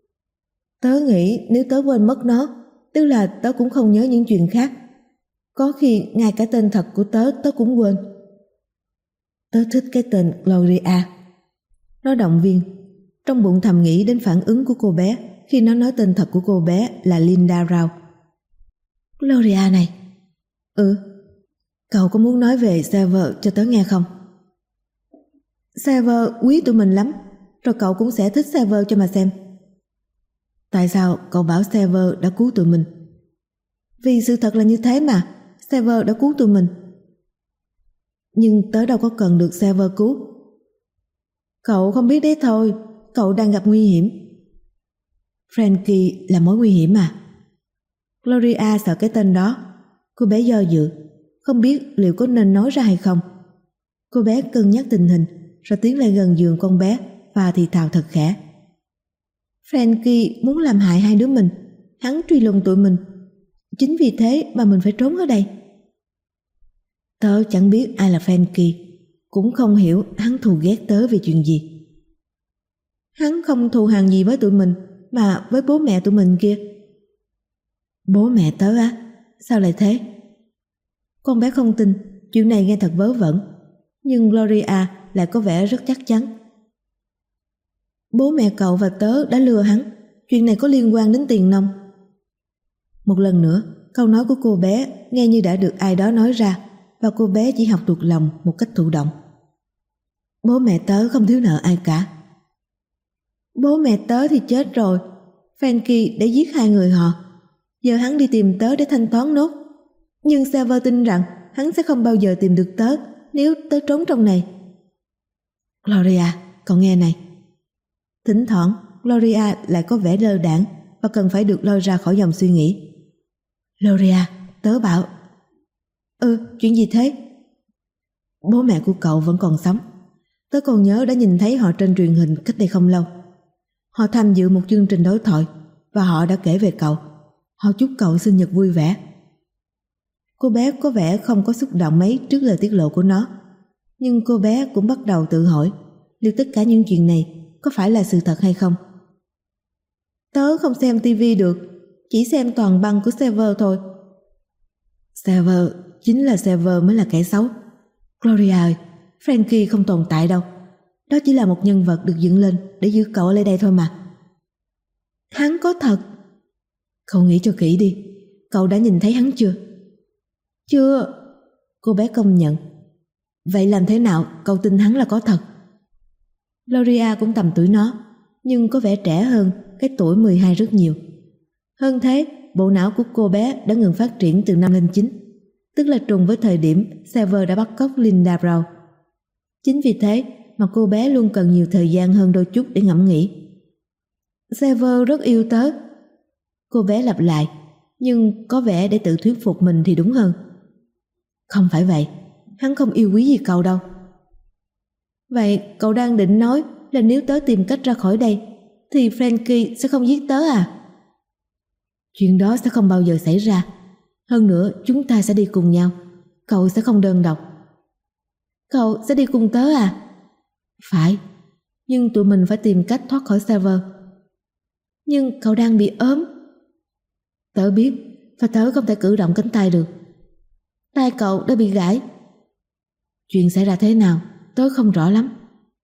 Tớ nghĩ nếu tớ quên mất nó, tức là tớ cũng không nhớ những chuyện khác. Có khi ngay cả tên thật của tớ tớ cũng quên. Tớ thích cái tên Gloria. Nó động viên. Trong bụng thầm nghĩ đến phản ứng của cô bé khi nó nói tên thật của cô bé là Linda Rao. Gloria này. Ừ. Cậu có muốn nói về Sever cho tớ nghe không? Sever quý tụi mình lắm, rồi cậu cũng sẽ thích Sever cho mà xem. Tại sao cậu bảo Sever đã cứu tụi mình? Vì sự thật là như thế mà, Sever đã cứu tụi mình. Nhưng tớ đâu có cần được Sever cứu. Cậu không biết đấy thôi, cậu đang gặp nguy hiểm. Frankie là mối nguy hiểm à? Gloria sợ cái tên đó. Cô bé do dự, không biết liệu có nên nói ra hay không. Cô bé cân nhắc tình hình, rồi tiến lại gần giường con bé và thì thào thật khẽ. Frankie muốn làm hại hai đứa mình. Hắn truy lùng tụi mình. Chính vì thế mà mình phải trốn ở đây. Tớ chẳng biết ai là Frankie, cũng không hiểu hắn thù ghét tớ vì chuyện gì. Hắn không thù hằn gì với tụi mình, mà với bố mẹ tụi mình kia. Bố mẹ tớ á? Sao lại thế? Con bé không tin, chuyện này nghe thật vớ vẩn, nhưng Gloria lại có vẻ rất chắc chắn. Bố mẹ cậu và tớ đã lừa hắn, chuyện này có liên quan đến tiền nong. Một lần nữa, câu nói của cô bé nghe như đã được ai đó nói ra, và cô bé chỉ học thuộc lòng một cách thụ động. Bố mẹ tớ không thiếu nợ ai cả. Bố mẹ tớ thì chết rồi, Frankie đã giết hai người họ. Giờ hắn đi tìm tớ để thanh toán nốt. Nhưng Sever tin rằng hắn sẽ không bao giờ tìm được tớ nếu tớ trốn trong này. Gloria, cậu nghe này. Thỉnh thoảng Gloria lại có vẻ lơ đãng và cần phải được lôi ra khỏi dòng suy nghĩ. Gloria, tớ bảo. Ừ, chuyện gì thế? Bố mẹ của cậu vẫn còn sống. Tớ còn nhớ đã nhìn thấy họ trên truyền hình cách đây không lâu. Họ tham dự một chương trình đối thoại và họ đã kể về cậu. Họ chúc cậu sinh nhật vui vẻ. Cô bé có vẻ không có xúc động mấy trước lời tiết lộ của nó, nhưng cô bé cũng bắt đầu tự hỏi liệu tất cả những chuyện này có phải là sự thật hay không. Tớ không xem tivi được, chỉ xem toàn băng của Sever thôi. Sever, chính là Sever mới là kẻ xấu. Gloria ơi, Frankie không tồn tại đâu. Đó chỉ là một nhân vật được dựng lên để giữ cậu ở lại đây thôi mà. Hắn có thật. Cậu nghĩ cho kỹ đi, cậu đã nhìn thấy hắn chưa? Chưa. Cô bé công nhận. Vậy làm thế nào cậu tin hắn là có thật? Gloria cũng tầm tuổi nó, nhưng có vẻ trẻ hơn cái tuổi mười hai rất nhiều. Hơn thế, bộ não của cô bé đã ngừng phát triển từ năm không không chín, tức là trùng với thời điểm Sever đã bắt cóc Linda Brown. Chính vì thế mà cô bé luôn cần nhiều thời gian hơn đôi chút để ngẫm nghĩ. Sever rất yêu tớ. Cô bé lặp lại, nhưng có vẻ để tự thuyết phục mình thì đúng hơn. Không phải vậy, hắn không yêu quý gì cậu đâu. Vậy cậu đang định nói là nếu tớ tìm cách ra khỏi đây thì Frankie sẽ không giết tớ à? Chuyện đó sẽ không bao giờ xảy ra. Hơn nữa chúng ta sẽ đi cùng nhau. Cậu sẽ không đơn độc. Cậu sẽ đi cùng tớ à? Phải, nhưng tụi mình phải tìm cách thoát khỏi Sever. Nhưng cậu đang bị ốm. Tớ biết, và tớ không thể cử động cánh tay được. Tai cậu đã bị gãy. Chuyện xảy ra thế nào tớ không rõ lắm.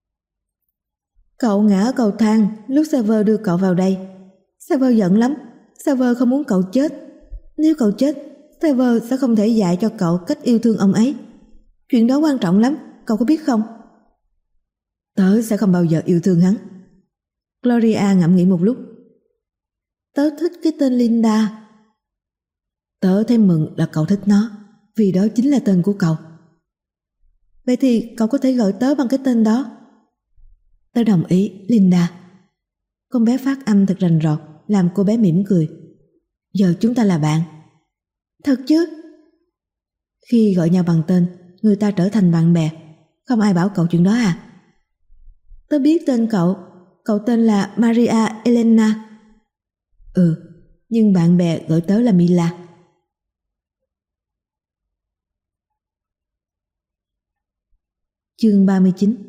Cậu ngã ở cầu thang lúc Sever đưa cậu vào đây. Sever giận lắm. Sever không muốn cậu chết. Nếu cậu chết, Sever sẽ không thể dạy cho cậu cách yêu thương ông ấy. Chuyện đó quan trọng lắm, cậu có biết không? Tớ sẽ không bao giờ yêu thương hắn. Gloria ngẫm nghĩ một lúc. Tớ thích cái tên Linda. Tớ thấy mừng là cậu thích nó, vì đó chính là tên của cậu. Vậy thì cậu có thể gọi tớ bằng cái tên đó. Tớ đồng ý, Linda. Con bé phát âm thật rành rọt, làm cô bé mỉm cười. Giờ chúng ta là bạn. Thật chứ? Khi gọi nhau bằng tên, người ta trở thành bạn bè. Không ai bảo cậu chuyện đó à? Tớ biết tên cậu. Cậu tên là Maria Elena. Ừ, nhưng bạn bè gọi tớ là Mila. Chương ba mươi chín.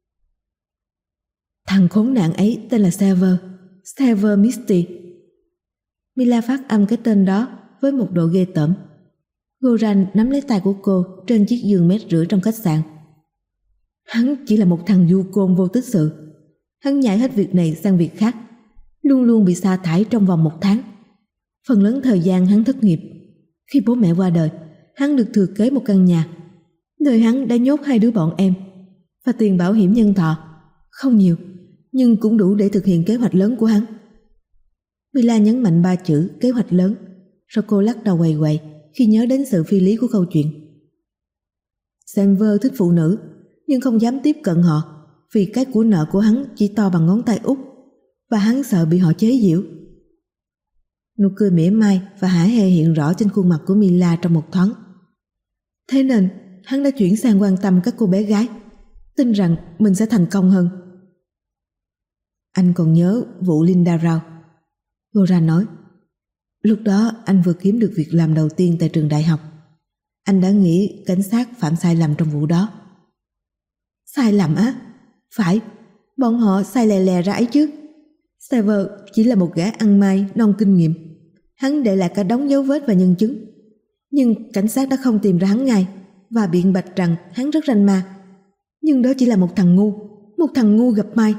Thằng khốn nạn ấy tên là Sever, Sever Misty. Mila phát âm cái tên đó với một độ ghê tởm. Goran nắm lấy tay của cô trên chiếc giường mét rưỡi trong khách sạn. Hắn chỉ là một thằng du côn vô tích sự. Hắn nhảy hết việc này sang việc khác, luôn luôn bị sa thải trong vòng một tháng. Phần lớn thời gian hắn thất nghiệp. Khi bố mẹ qua đời, hắn được thừa kế một căn nhà, nơi hắn đã nhốt hai đứa bọn em, và tiền bảo hiểm nhân thọ. Không nhiều, nhưng cũng đủ để thực hiện kế hoạch lớn của hắn. Mila nhấn mạnh ba chữ kế hoạch lớn, rồi cô lắc đầu quầy quậy khi nhớ đến sự phi lý của câu chuyện. Sever thích phụ nữ, nhưng không dám tiếp cận họ vì cái của nợ của hắn chỉ to bằng ngón tay út, và hắn sợ bị họ chế giễu. Nụ cười mỉa mai và hả hê hiện rõ trên khuôn mặt của Mila trong một thoáng. Thế nên hắn đã chuyển sang quan tâm các cô bé gái, tin rằng mình sẽ thành công hơn. Anh còn nhớ vụ Linda Brown? Goran nói. Lúc đó anh vừa kiếm được việc làm đầu tiên tại trường đại học. Anh đã nghĩ cảnh sát phạm sai lầm trong vụ đó. Sai lầm á? Phải, bọn họ sai lè lè ra ấy chứ. Sever chỉ là một gã ăn may non kinh nghiệm. Hắn để lại cả đống dấu vết và nhân chứng. Nhưng cảnh sát đã không tìm ra hắn ngay, và biện bạch rằng hắn rất ranh ma. Nhưng đó chỉ là một thằng ngu, một thằng ngu gặp may.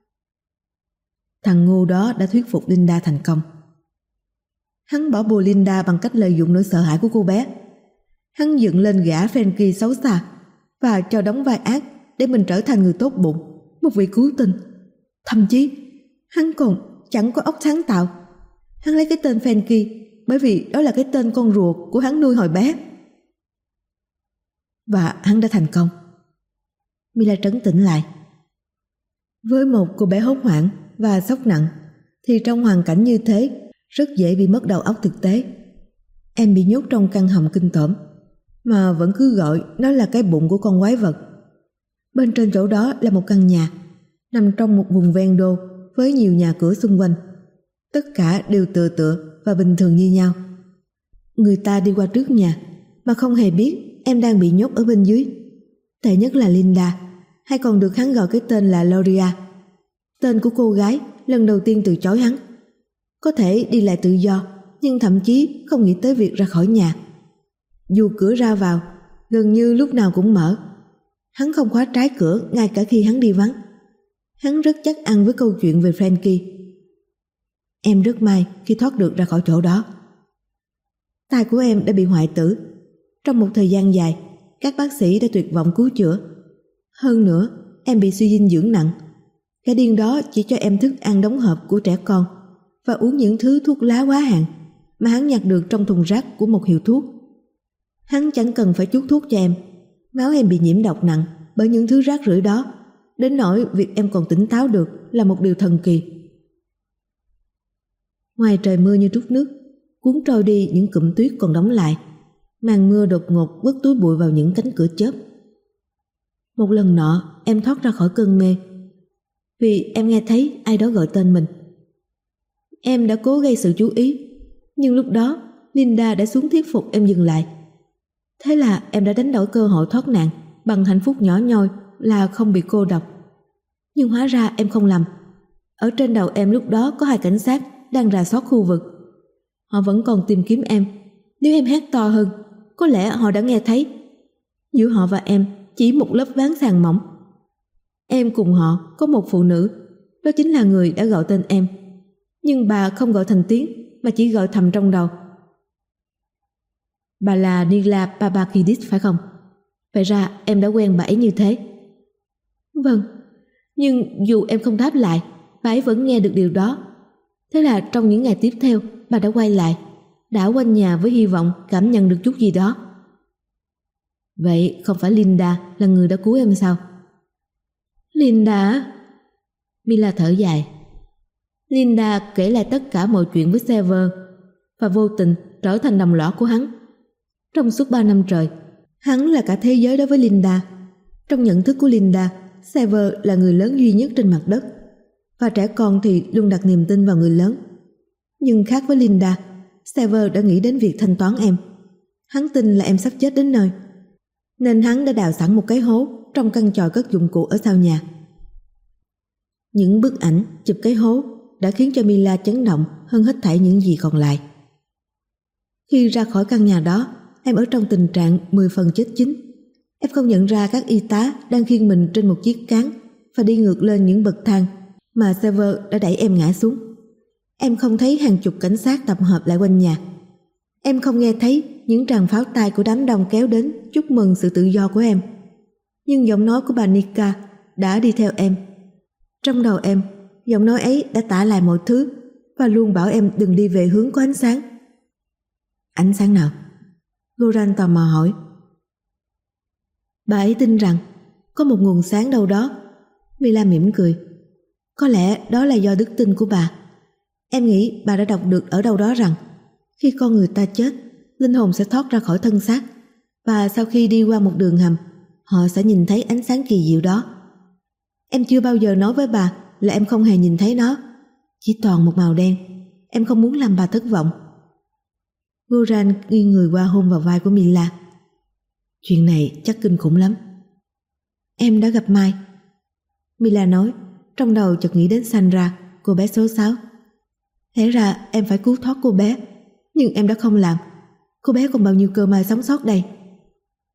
Thằng ngu đó đã thuyết phục Linda thành công. Hắn bỏ bùa Linda bằng cách lợi dụng nỗi sợ hãi của cô bé. Hắn dựng lên gã Frankie xấu xa và cho đóng vai ác để mình trở thành người tốt bụng, một vị cứu tinh. Thậm chí hắn còn chẳng có óc sáng tạo. Hắn lấy cái tên Frankie bởi vì đó là cái tên con rùa của hắn nuôi hồi bé. Và hắn đã thành công. Mila trấn tĩnh lại. Với một cô bé hốt hoảng và sốc nặng thì trong hoàn cảnh như thế rất dễ bị mất đầu óc thực tế. Em bị nhốt trong căn hầm kinh tởm mà vẫn cứ gọi nó là cái bụng của con quái vật. Bên trên chỗ đó là một căn nhà nằm trong một vùng ven đô với nhiều nhà cửa xung quanh. Tất cả đều tựa tựa và bình thường như nhau. Người ta đi qua trước nhà mà không hề biết em đang bị nhốt ở bên dưới. Tệ nhất là Linda, hay còn được hắn gọi cái tên là Gloria, tên của cô gái lần đầu tiên từ chối hắn. Có thể đi lại tự do, nhưng thậm chí không nghĩ tới việc ra khỏi nhà. Dù cửa ra vào gần như lúc nào cũng mở, hắn không khóa trái cửa ngay cả khi hắn đi vắng. Hắn rất chắc ăn với câu chuyện về Frankie. Em rất may khi thoát được ra khỏi chỗ đó. Tai của em đã bị hoại tử. Trong một thời gian dài, các bác sĩ đã tuyệt vọng cứu chữa. Hơn nữa, em bị suy dinh dưỡng nặng. Cái điên đó chỉ cho em thức ăn đóng hộp của trẻ con và uống những thứ thuốc lá quá hạn mà hắn nhặt được trong thùng rác của một hiệu thuốc. Hắn chẳng cần phải chuốt thuốc cho em. Máu em bị nhiễm độc nặng bởi những thứ rác rưởi đó, đến nỗi việc em còn tỉnh táo được là một điều thần kỳ. Ngoài trời mưa như trút nước, cuốn trôi đi những cụm tuyết còn đóng lại. Màn mưa đột ngột quất túi bụi vào những cánh cửa chớp. Một lần nọ em thoát ra khỏi cơn mê vì em nghe thấy ai đó gọi tên mình. Em đã cố gây sự chú ý, nhưng lúc đó Linda đã xuống thuyết phục em dừng lại. Thế là em đã đánh đổi cơ hội thoát nạn bằng hạnh phúc nhỏ nhoi là không bị cô độc. Nhưng hóa ra em không lầm. Ở trên đầu em lúc đó có hai cảnh sát đang rà soát khu vực. Họ vẫn còn tìm kiếm em. Nếu em hét to hơn, có lẽ họ đã nghe thấy. Giữa họ và em chỉ một lớp ván sàn mỏng. Em cùng họ có một phụ nữ, đó chính là người đã gọi tên em. Nhưng bà không gọi thành tiếng mà chỉ gọi thầm trong đầu. Bà là Nila Papakidis phải không? Vậy ra em đã quen bà ấy như thế. Vâng, nhưng dù em không đáp lại, bà ấy vẫn nghe được điều đó. Thế là trong những ngày tiếp theo, bà đã quay lại, đảo quanh nhà với hy vọng cảm nhận được chút gì đó. Vậy không phải Linda là người đã cứu em sao? Linda? Mila thở dài. Linda kể lại tất cả mọi chuyện với Sever và vô tình trở thành đồng lõa của hắn. Trong suốt ba năm trời, hắn là cả thế giới đối với Linda. Trong nhận thức của Linda, Sever là người lớn duy nhất trên mặt đất, và trẻ con thì luôn đặt niềm tin vào người lớn. Nhưng khác với Linda, Sever đã nghĩ đến việc thanh toán em. Hắn tin là em sắp chết đến nơi, nên hắn đã đào sẵn một cái hố trong căn chòi cất dụng cụ ở sau nhà. Những bức ảnh chụp cái hố đã khiến cho Mila chấn động hơn hết thảy những gì còn lại. Khi ra khỏi căn nhà đó, em ở trong tình trạng mười phần chết chín. Em không nhận ra các y tá đang khiêng mình trên một chiếc cáng và đi ngược lên những bậc thang mà Sever đã đẩy em ngã xuống. Em không thấy hàng chục cảnh sát tập hợp lại quanh nhà. Em không nghe thấy những tràng pháo tay của đám đông kéo đến chúc mừng sự tự do của em. Nhưng giọng nói của bà Nika đã đi theo em. Trong đầu em, giọng nói ấy đã tả lại mọi thứ và luôn bảo em đừng đi về hướng có ánh sáng. Ánh sáng nào? Goran tò mò hỏi. Bà ấy tin rằng có một nguồn sáng đâu đó. Mila mỉm cười. Có lẽ đó là do đức tin của bà. Em nghĩ bà đã đọc được ở đâu đó rằng khi con người ta chết, linh hồn sẽ thoát ra khỏi thân xác, và sau khi đi qua một đường hầm, họ sẽ nhìn thấy ánh sáng kỳ diệu đó. Em chưa bao giờ nói với bà là em không hề nhìn thấy nó, chỉ toàn một màu đen. Em không muốn làm bà thất vọng. Goran nghiêng người qua hôn vào vai của Mila. Chuyện này chắc kinh khủng lắm. Em đã gặp Mai. Mila nói, trong đầu chợt nghĩ đến Sandra, cô bé số sáu. Thế ra em phải cứu thoát cô bé, nhưng em đã không làm. Cô bé còn bao nhiêu cơ may sống sót đây?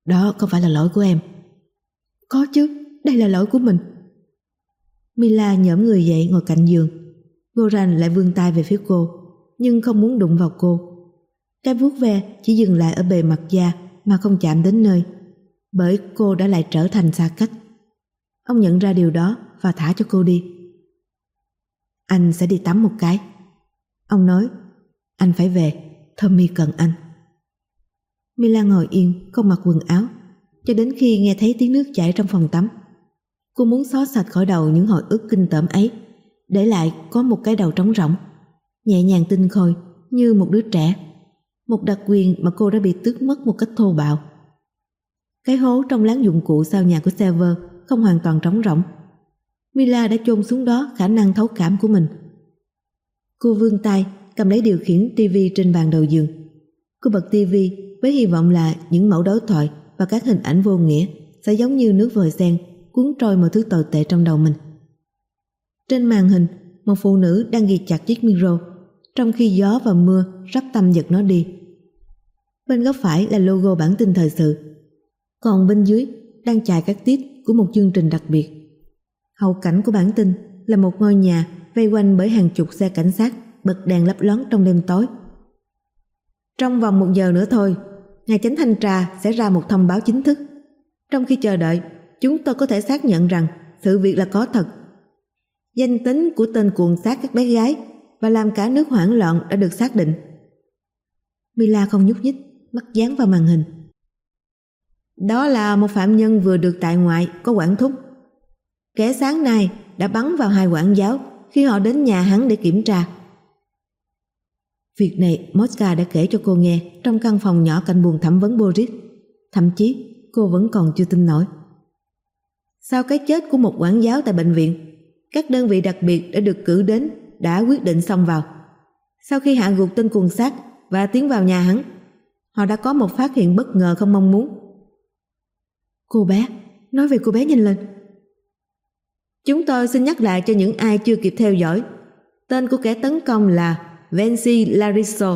Đó không phải là lỗi của em. Có chứ, đây là lỗi của mình. Mila nhổm người dậy ngồi cạnh giường. Goran lại vươn tay về phía cô, nhưng không muốn đụng vào cô. Cái vuốt ve chỉ dừng lại ở bề mặt da mà không chạm đến nơi, bởi cô đã lại trở thành xa cách. Ông nhận ra điều đó và thả cho cô đi. Anh sẽ đi tắm một cái. Ông nói, anh phải về, Tommy cần anh. Mila ngồi yên, không mặc quần áo, cho đến khi nghe thấy tiếng nước chảy trong phòng tắm. Cô muốn xóa sạch khỏi đầu những hồi ức kinh tởm ấy, để lại có một cái đầu trống rỗng, nhẹ nhàng tinh khôi như một đứa trẻ, một đặc quyền mà cô đã bị tước mất một cách thô bạo. Cái hố trong láng dụng cụ sau nhà của Sever không hoàn toàn trống rỗng. Mila đã chôn xuống đó khả năng thấu cảm của mình. Cô vươn tay cầm lấy điều khiển tivi trên bàn đầu giường. Cô bật tivi với hy vọng là những mẫu đối thoại và các hình ảnh vô nghĩa sẽ giống như nước vòi sen cuốn trôi mọi thứ tồi tệ trong đầu mình. Trên màn hình, một phụ nữ đang ghi chặt chiếc micro, trong khi gió và mưa sắp tăm giật nó đi. Bên góc phải là logo bản tin thời sự, còn bên dưới đang chài các tiết của một chương trình đặc biệt. Hậu cảnh của bản tin là một ngôi nhà vây quanh bởi hàng chục xe cảnh sát bật đèn lấp loáng trong đêm tối. Trong vòng một giờ nữa thôi, Ngài Chánh Thanh tra sẽ ra một thông báo chính thức. Trong khi chờ đợi, chúng tôi có thể xác nhận rằng sự việc là có thật. Danh tính của tên cuồng sát các bé gái và làm cả nước hoảng loạn đã được xác định. Mila không nhúc nhích, mắt dán vào màn hình. Đó là một phạm nhân vừa được tại ngoại có quản thúc. Kẻ sáng nay đã bắn vào hai quản giáo khi họ đến nhà hắn để kiểm tra. Việc này Mosca đã kể cho cô nghe trong căn phòng nhỏ cạnh buồng thẩm vấn Boris. Thậm chí cô vẫn còn chưa tin nổi. Sau cái chết của một quản giáo tại bệnh viện, các đơn vị đặc biệt đã được cử đến đã quyết định xông vào. Sau khi hạ gục tên cuồng sát và tiến vào nhà hắn, họ đã có một phát hiện bất ngờ không mong muốn. Cô bé, nói về cô bé nhanh lên. Chúng tôi xin nhắc lại cho những ai chưa kịp theo dõi. Tên của kẻ tấn công là Vinci Lariso.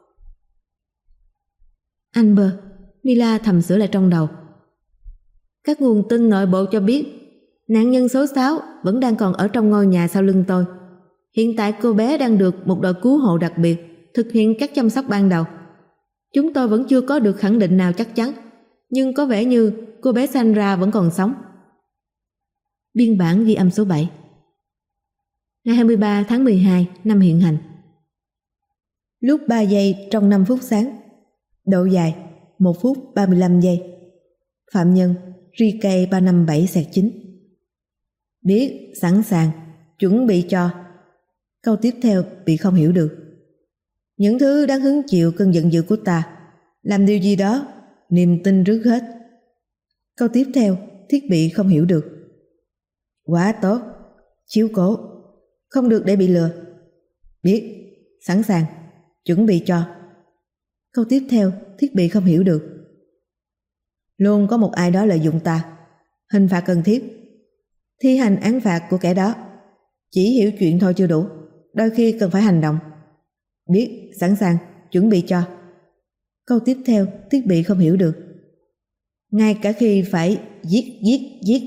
Amber, Mila thầm sửa lại trong đầu. Các nguồn tin nội bộ cho biết nạn nhân số sáu vẫn đang còn ở trong ngôi nhà sau lưng tôi. Hiện tại cô bé đang được một đội cứu hộ đặc biệt thực hiện các chăm sóc ban đầu. Chúng tôi vẫn chưa có được khẳng định nào chắc chắn, nhưng có vẻ như cô bé Sandra vẫn còn sống. Biên bản ghi âm số bảy. Ngày hai mươi ba tháng mười hai năm hiện hành. Lúc ba giây trong năm phút sáng. Độ dài một phút ba mươi lăm giây. Phạm nhân R K ba năm bảy chín. Biết, sẵn sàng, chuẩn bị cho. Câu tiếp theo bị không hiểu được. Những thứ đáng hứng chịu cơn giận dữ của ta. Làm điều gì đó, niềm tin trước hết. Câu tiếp theo thiết bị không hiểu được. Quá tốt, chiếu cố, không được để bị lừa. Biết, sẵn sàng, chuẩn bị cho. Câu tiếp theo thiết bị không hiểu được. Luôn có một ai đó lợi dụng ta. Hình phạt cần thiết. Thi hành án phạt của kẻ đó. Chỉ hiểu chuyện thôi chưa đủ, đôi khi cần phải hành động. Biết, sẵn sàng, chuẩn bị cho. Câu tiếp theo thiết bị không hiểu được. Ngay cả khi phải giết, giết, giết.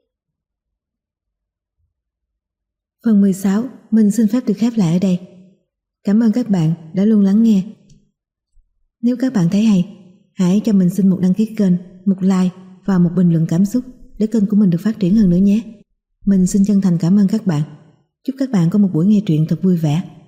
Phần mười sáu, mình xin phép được khép lại ở đây. Cảm ơn các bạn đã luôn lắng nghe. Nếu các bạn thấy hay, hãy cho mình xin một đăng ký kênh, một like và một bình luận cảm xúc để kênh của mình được phát triển hơn nữa nhé. Mình xin chân thành cảm ơn các bạn. Chúc các bạn có một buổi nghe truyện thật vui vẻ.